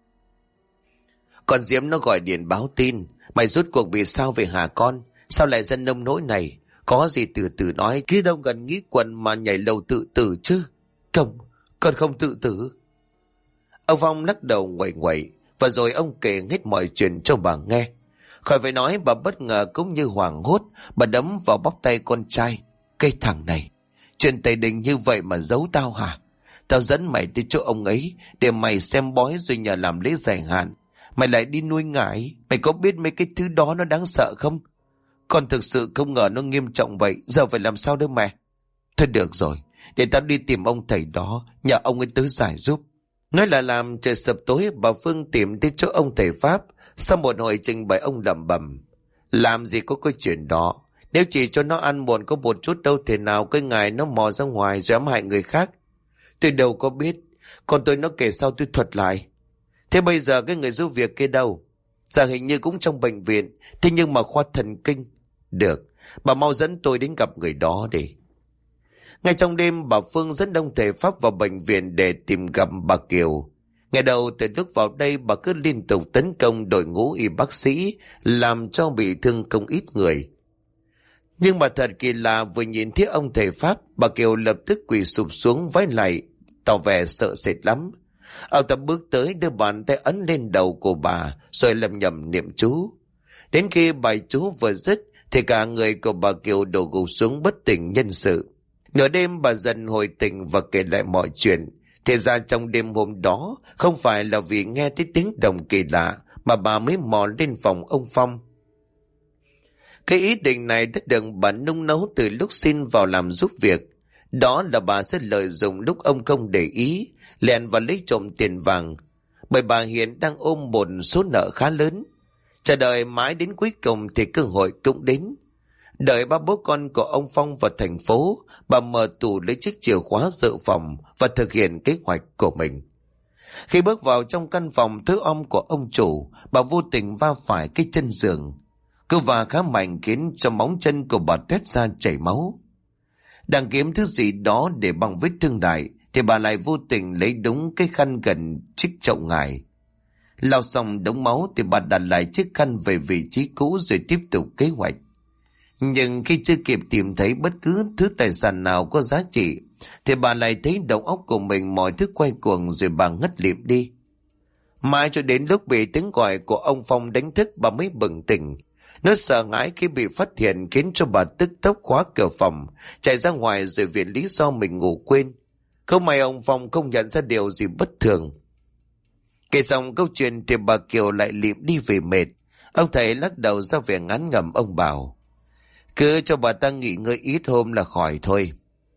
Con Diễm nó gọi điện báo tin. Mày rốt cuộc bị sao về hả con? Sao lại dân nông nỗi này? Có gì từ từ nói, kia đâu gần nghĩ quần mà nhảy lầu tự tử chứ. Không, con không tự tử. Ông Phong lắc đầu nguậy nguậy, và rồi ông kể hết mọi chuyện cho bà nghe. Khỏi phải nói, bà bất ngờ cũng như hoảng hốt, bà đấm vào bắp tay con trai. Cái thằng này, chuyện Tây Đình như vậy mà giấu tao hả? Tao dẫn mày tới chỗ ông ấy để mày xem bói rồi nhờ làm lễ giải hạn. Mày lại đi nuôi ngải. Mày có biết mấy cái thứ đó nó đáng sợ không? Con thực sự không ngờ nó nghiêm trọng vậy. Giờ phải làm sao đây mẹ? Thôi được rồi, để tao đi tìm ông thầy đó, nhờ ông ấy tới giải giúp. Nói là làm, trời sập tối bà Phương tìm tới chỗ ông thầy Pháp. Sau một hồi trình bày ông lẩm bẩm. Làm gì có cái chuyện đó. Nếu chỉ cho nó ăn muộn có một chút đâu thể nào cái ngài nó mò ra ngoài rồi ám hại người khác. Tôi đâu có biết. Còn tôi nó kể sau tôi thuật lại. Thế bây giờ cái người giúp việc kia đâu? Giờ hình như cũng trong bệnh viện. Thế nhưng mà khoa thần kinh. Được, bà mau dẫn tôi đến gặp người đó đi. Ngay trong đêm bà Phương dẫn ông thầy Pháp vào bệnh viện để tìm gặp bà Kiều. Ngày đầu từ lúc vào đây bà cứ liên tục tấn công đội ngũ y bác sĩ, làm cho bị thương không ít người. Nhưng mà thật kỳ lạ, vừa nhìn thấy ông thầy Pháp, bà Kiều lập tức quỳ sụp xuống vái lại, tỏ vẻ sợ sệt lắm. Ông ta bước tới đưa bàn tay ấn lên đầu của bà, rồi lầm nhầm niệm chú. Đến khi bài chú vừa dứt, thì cả người của bà Kiều đổ gục xuống bất tỉnh nhân sự. Nửa đêm bà dần hồi tỉnh và kể lại mọi chuyện. Thì ra trong đêm hôm đó, không phải là vì nghe thấy tiếng động kỳ lạ, mà bà mới mò lên phòng ông Phong. Cái ý định này đã được bà nung nấu từ lúc xin vào làm giúp việc. Đó là bà sẽ lợi dụng lúc ông không để ý, lèn vào lấy trộm tiền vàng. Bởi bà hiện đang ôm một số nợ khá lớn. Chờ đợi mãi đến cuối cùng thì cơ hội cũng đến. Đợi ba bố con của ông Phong vào thành phố, bà mở tủ lấy chiếc chìa khóa dự phòng và thực hiện kế hoạch của mình. Khi bước vào trong căn phòng tối om của ông chủ, bà vô tình va phải cái chân giường. Cú va khá mạnh khiến cho móng chân của bà tuét ra chảy máu. Đang kiếm thứ gì đó để bằng vết thương đại, thì bà lại vô tình lấy đúng cái khăn gần chiếc chậu ngải. Lau xong đống máu thì bà đặt lại chiếc khăn về vị trí cũ rồi tiếp tục kế hoạch. Nhưng khi chưa kịp tìm thấy bất cứ thứ tài sản nào có giá trị, thì bà lại thấy đầu óc của mình mọi thứ quay cuồng rồi bà ngất lịm đi. Mãi cho đến lúc bị tiếng gọi của ông Phong đánh thức bà mới bừng tỉnh. Nó sợ hãi khi bị phát hiện khiến cho bà tức tốc khóa cửa phòng, chạy ra ngoài rồi viện lý do mình ngủ quên. Không may ông Phong không nhận ra điều gì bất thường. Kể xong câu chuyện thì bà Kiều lại lịm đi vì mệt. Ông thầy lắc đầu ra vẻ ngán ngẩm, ông bảo: cứ cho bà ta nghỉ ngơi ít hôm là khỏi thôi.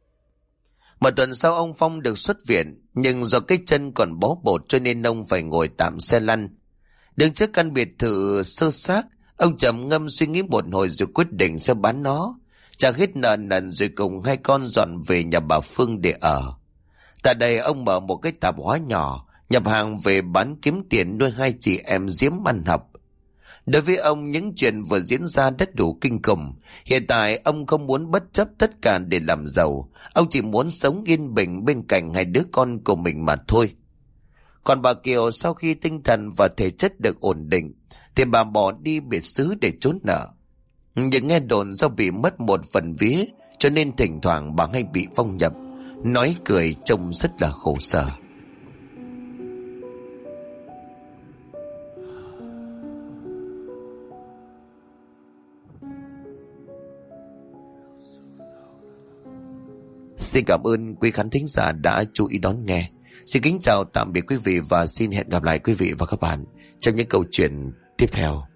Một tuần sau ông Phong được xuất viện, nhưng do cái chân còn bó bột cho nên ông phải ngồi tạm xe lăn. Đứng trước căn biệt thự sơ xác, ông trầm ngâm suy nghĩ một hồi rồi quyết định sẽ bán nó, trả hết nợ nần rồi cùng hai con dọn về nhà bà Phương để ở. Tại đây ông mở một cái tạp hóa nhỏ, nhập hàng về bán kiếm tiền nuôi hai chị em Diễm ăn học. Đối với ông, những chuyện vừa diễn ra đã đủ kinh khủng. Hiện tại ông không muốn bất chấp tất cả để làm giàu. Ông chỉ muốn sống yên bình bên cạnh hai đứa con của mình mà thôi. Còn bà Kiều, sau khi tinh thần và thể chất được ổn định, thì bà bỏ đi biệt xứ để trốn nợ. Nhưng nghe đồn do bị mất một phần vía, cho nên thỉnh thoảng bà hay bị phong nhập, nói cười trông rất là khổ sở. Xin cảm ơn quý khán thính giả đã chú ý đón nghe. Xin kính chào tạm biệt quý vị và xin hẹn gặp lại quý vị và các bạn trong những câu chuyện tiếp theo.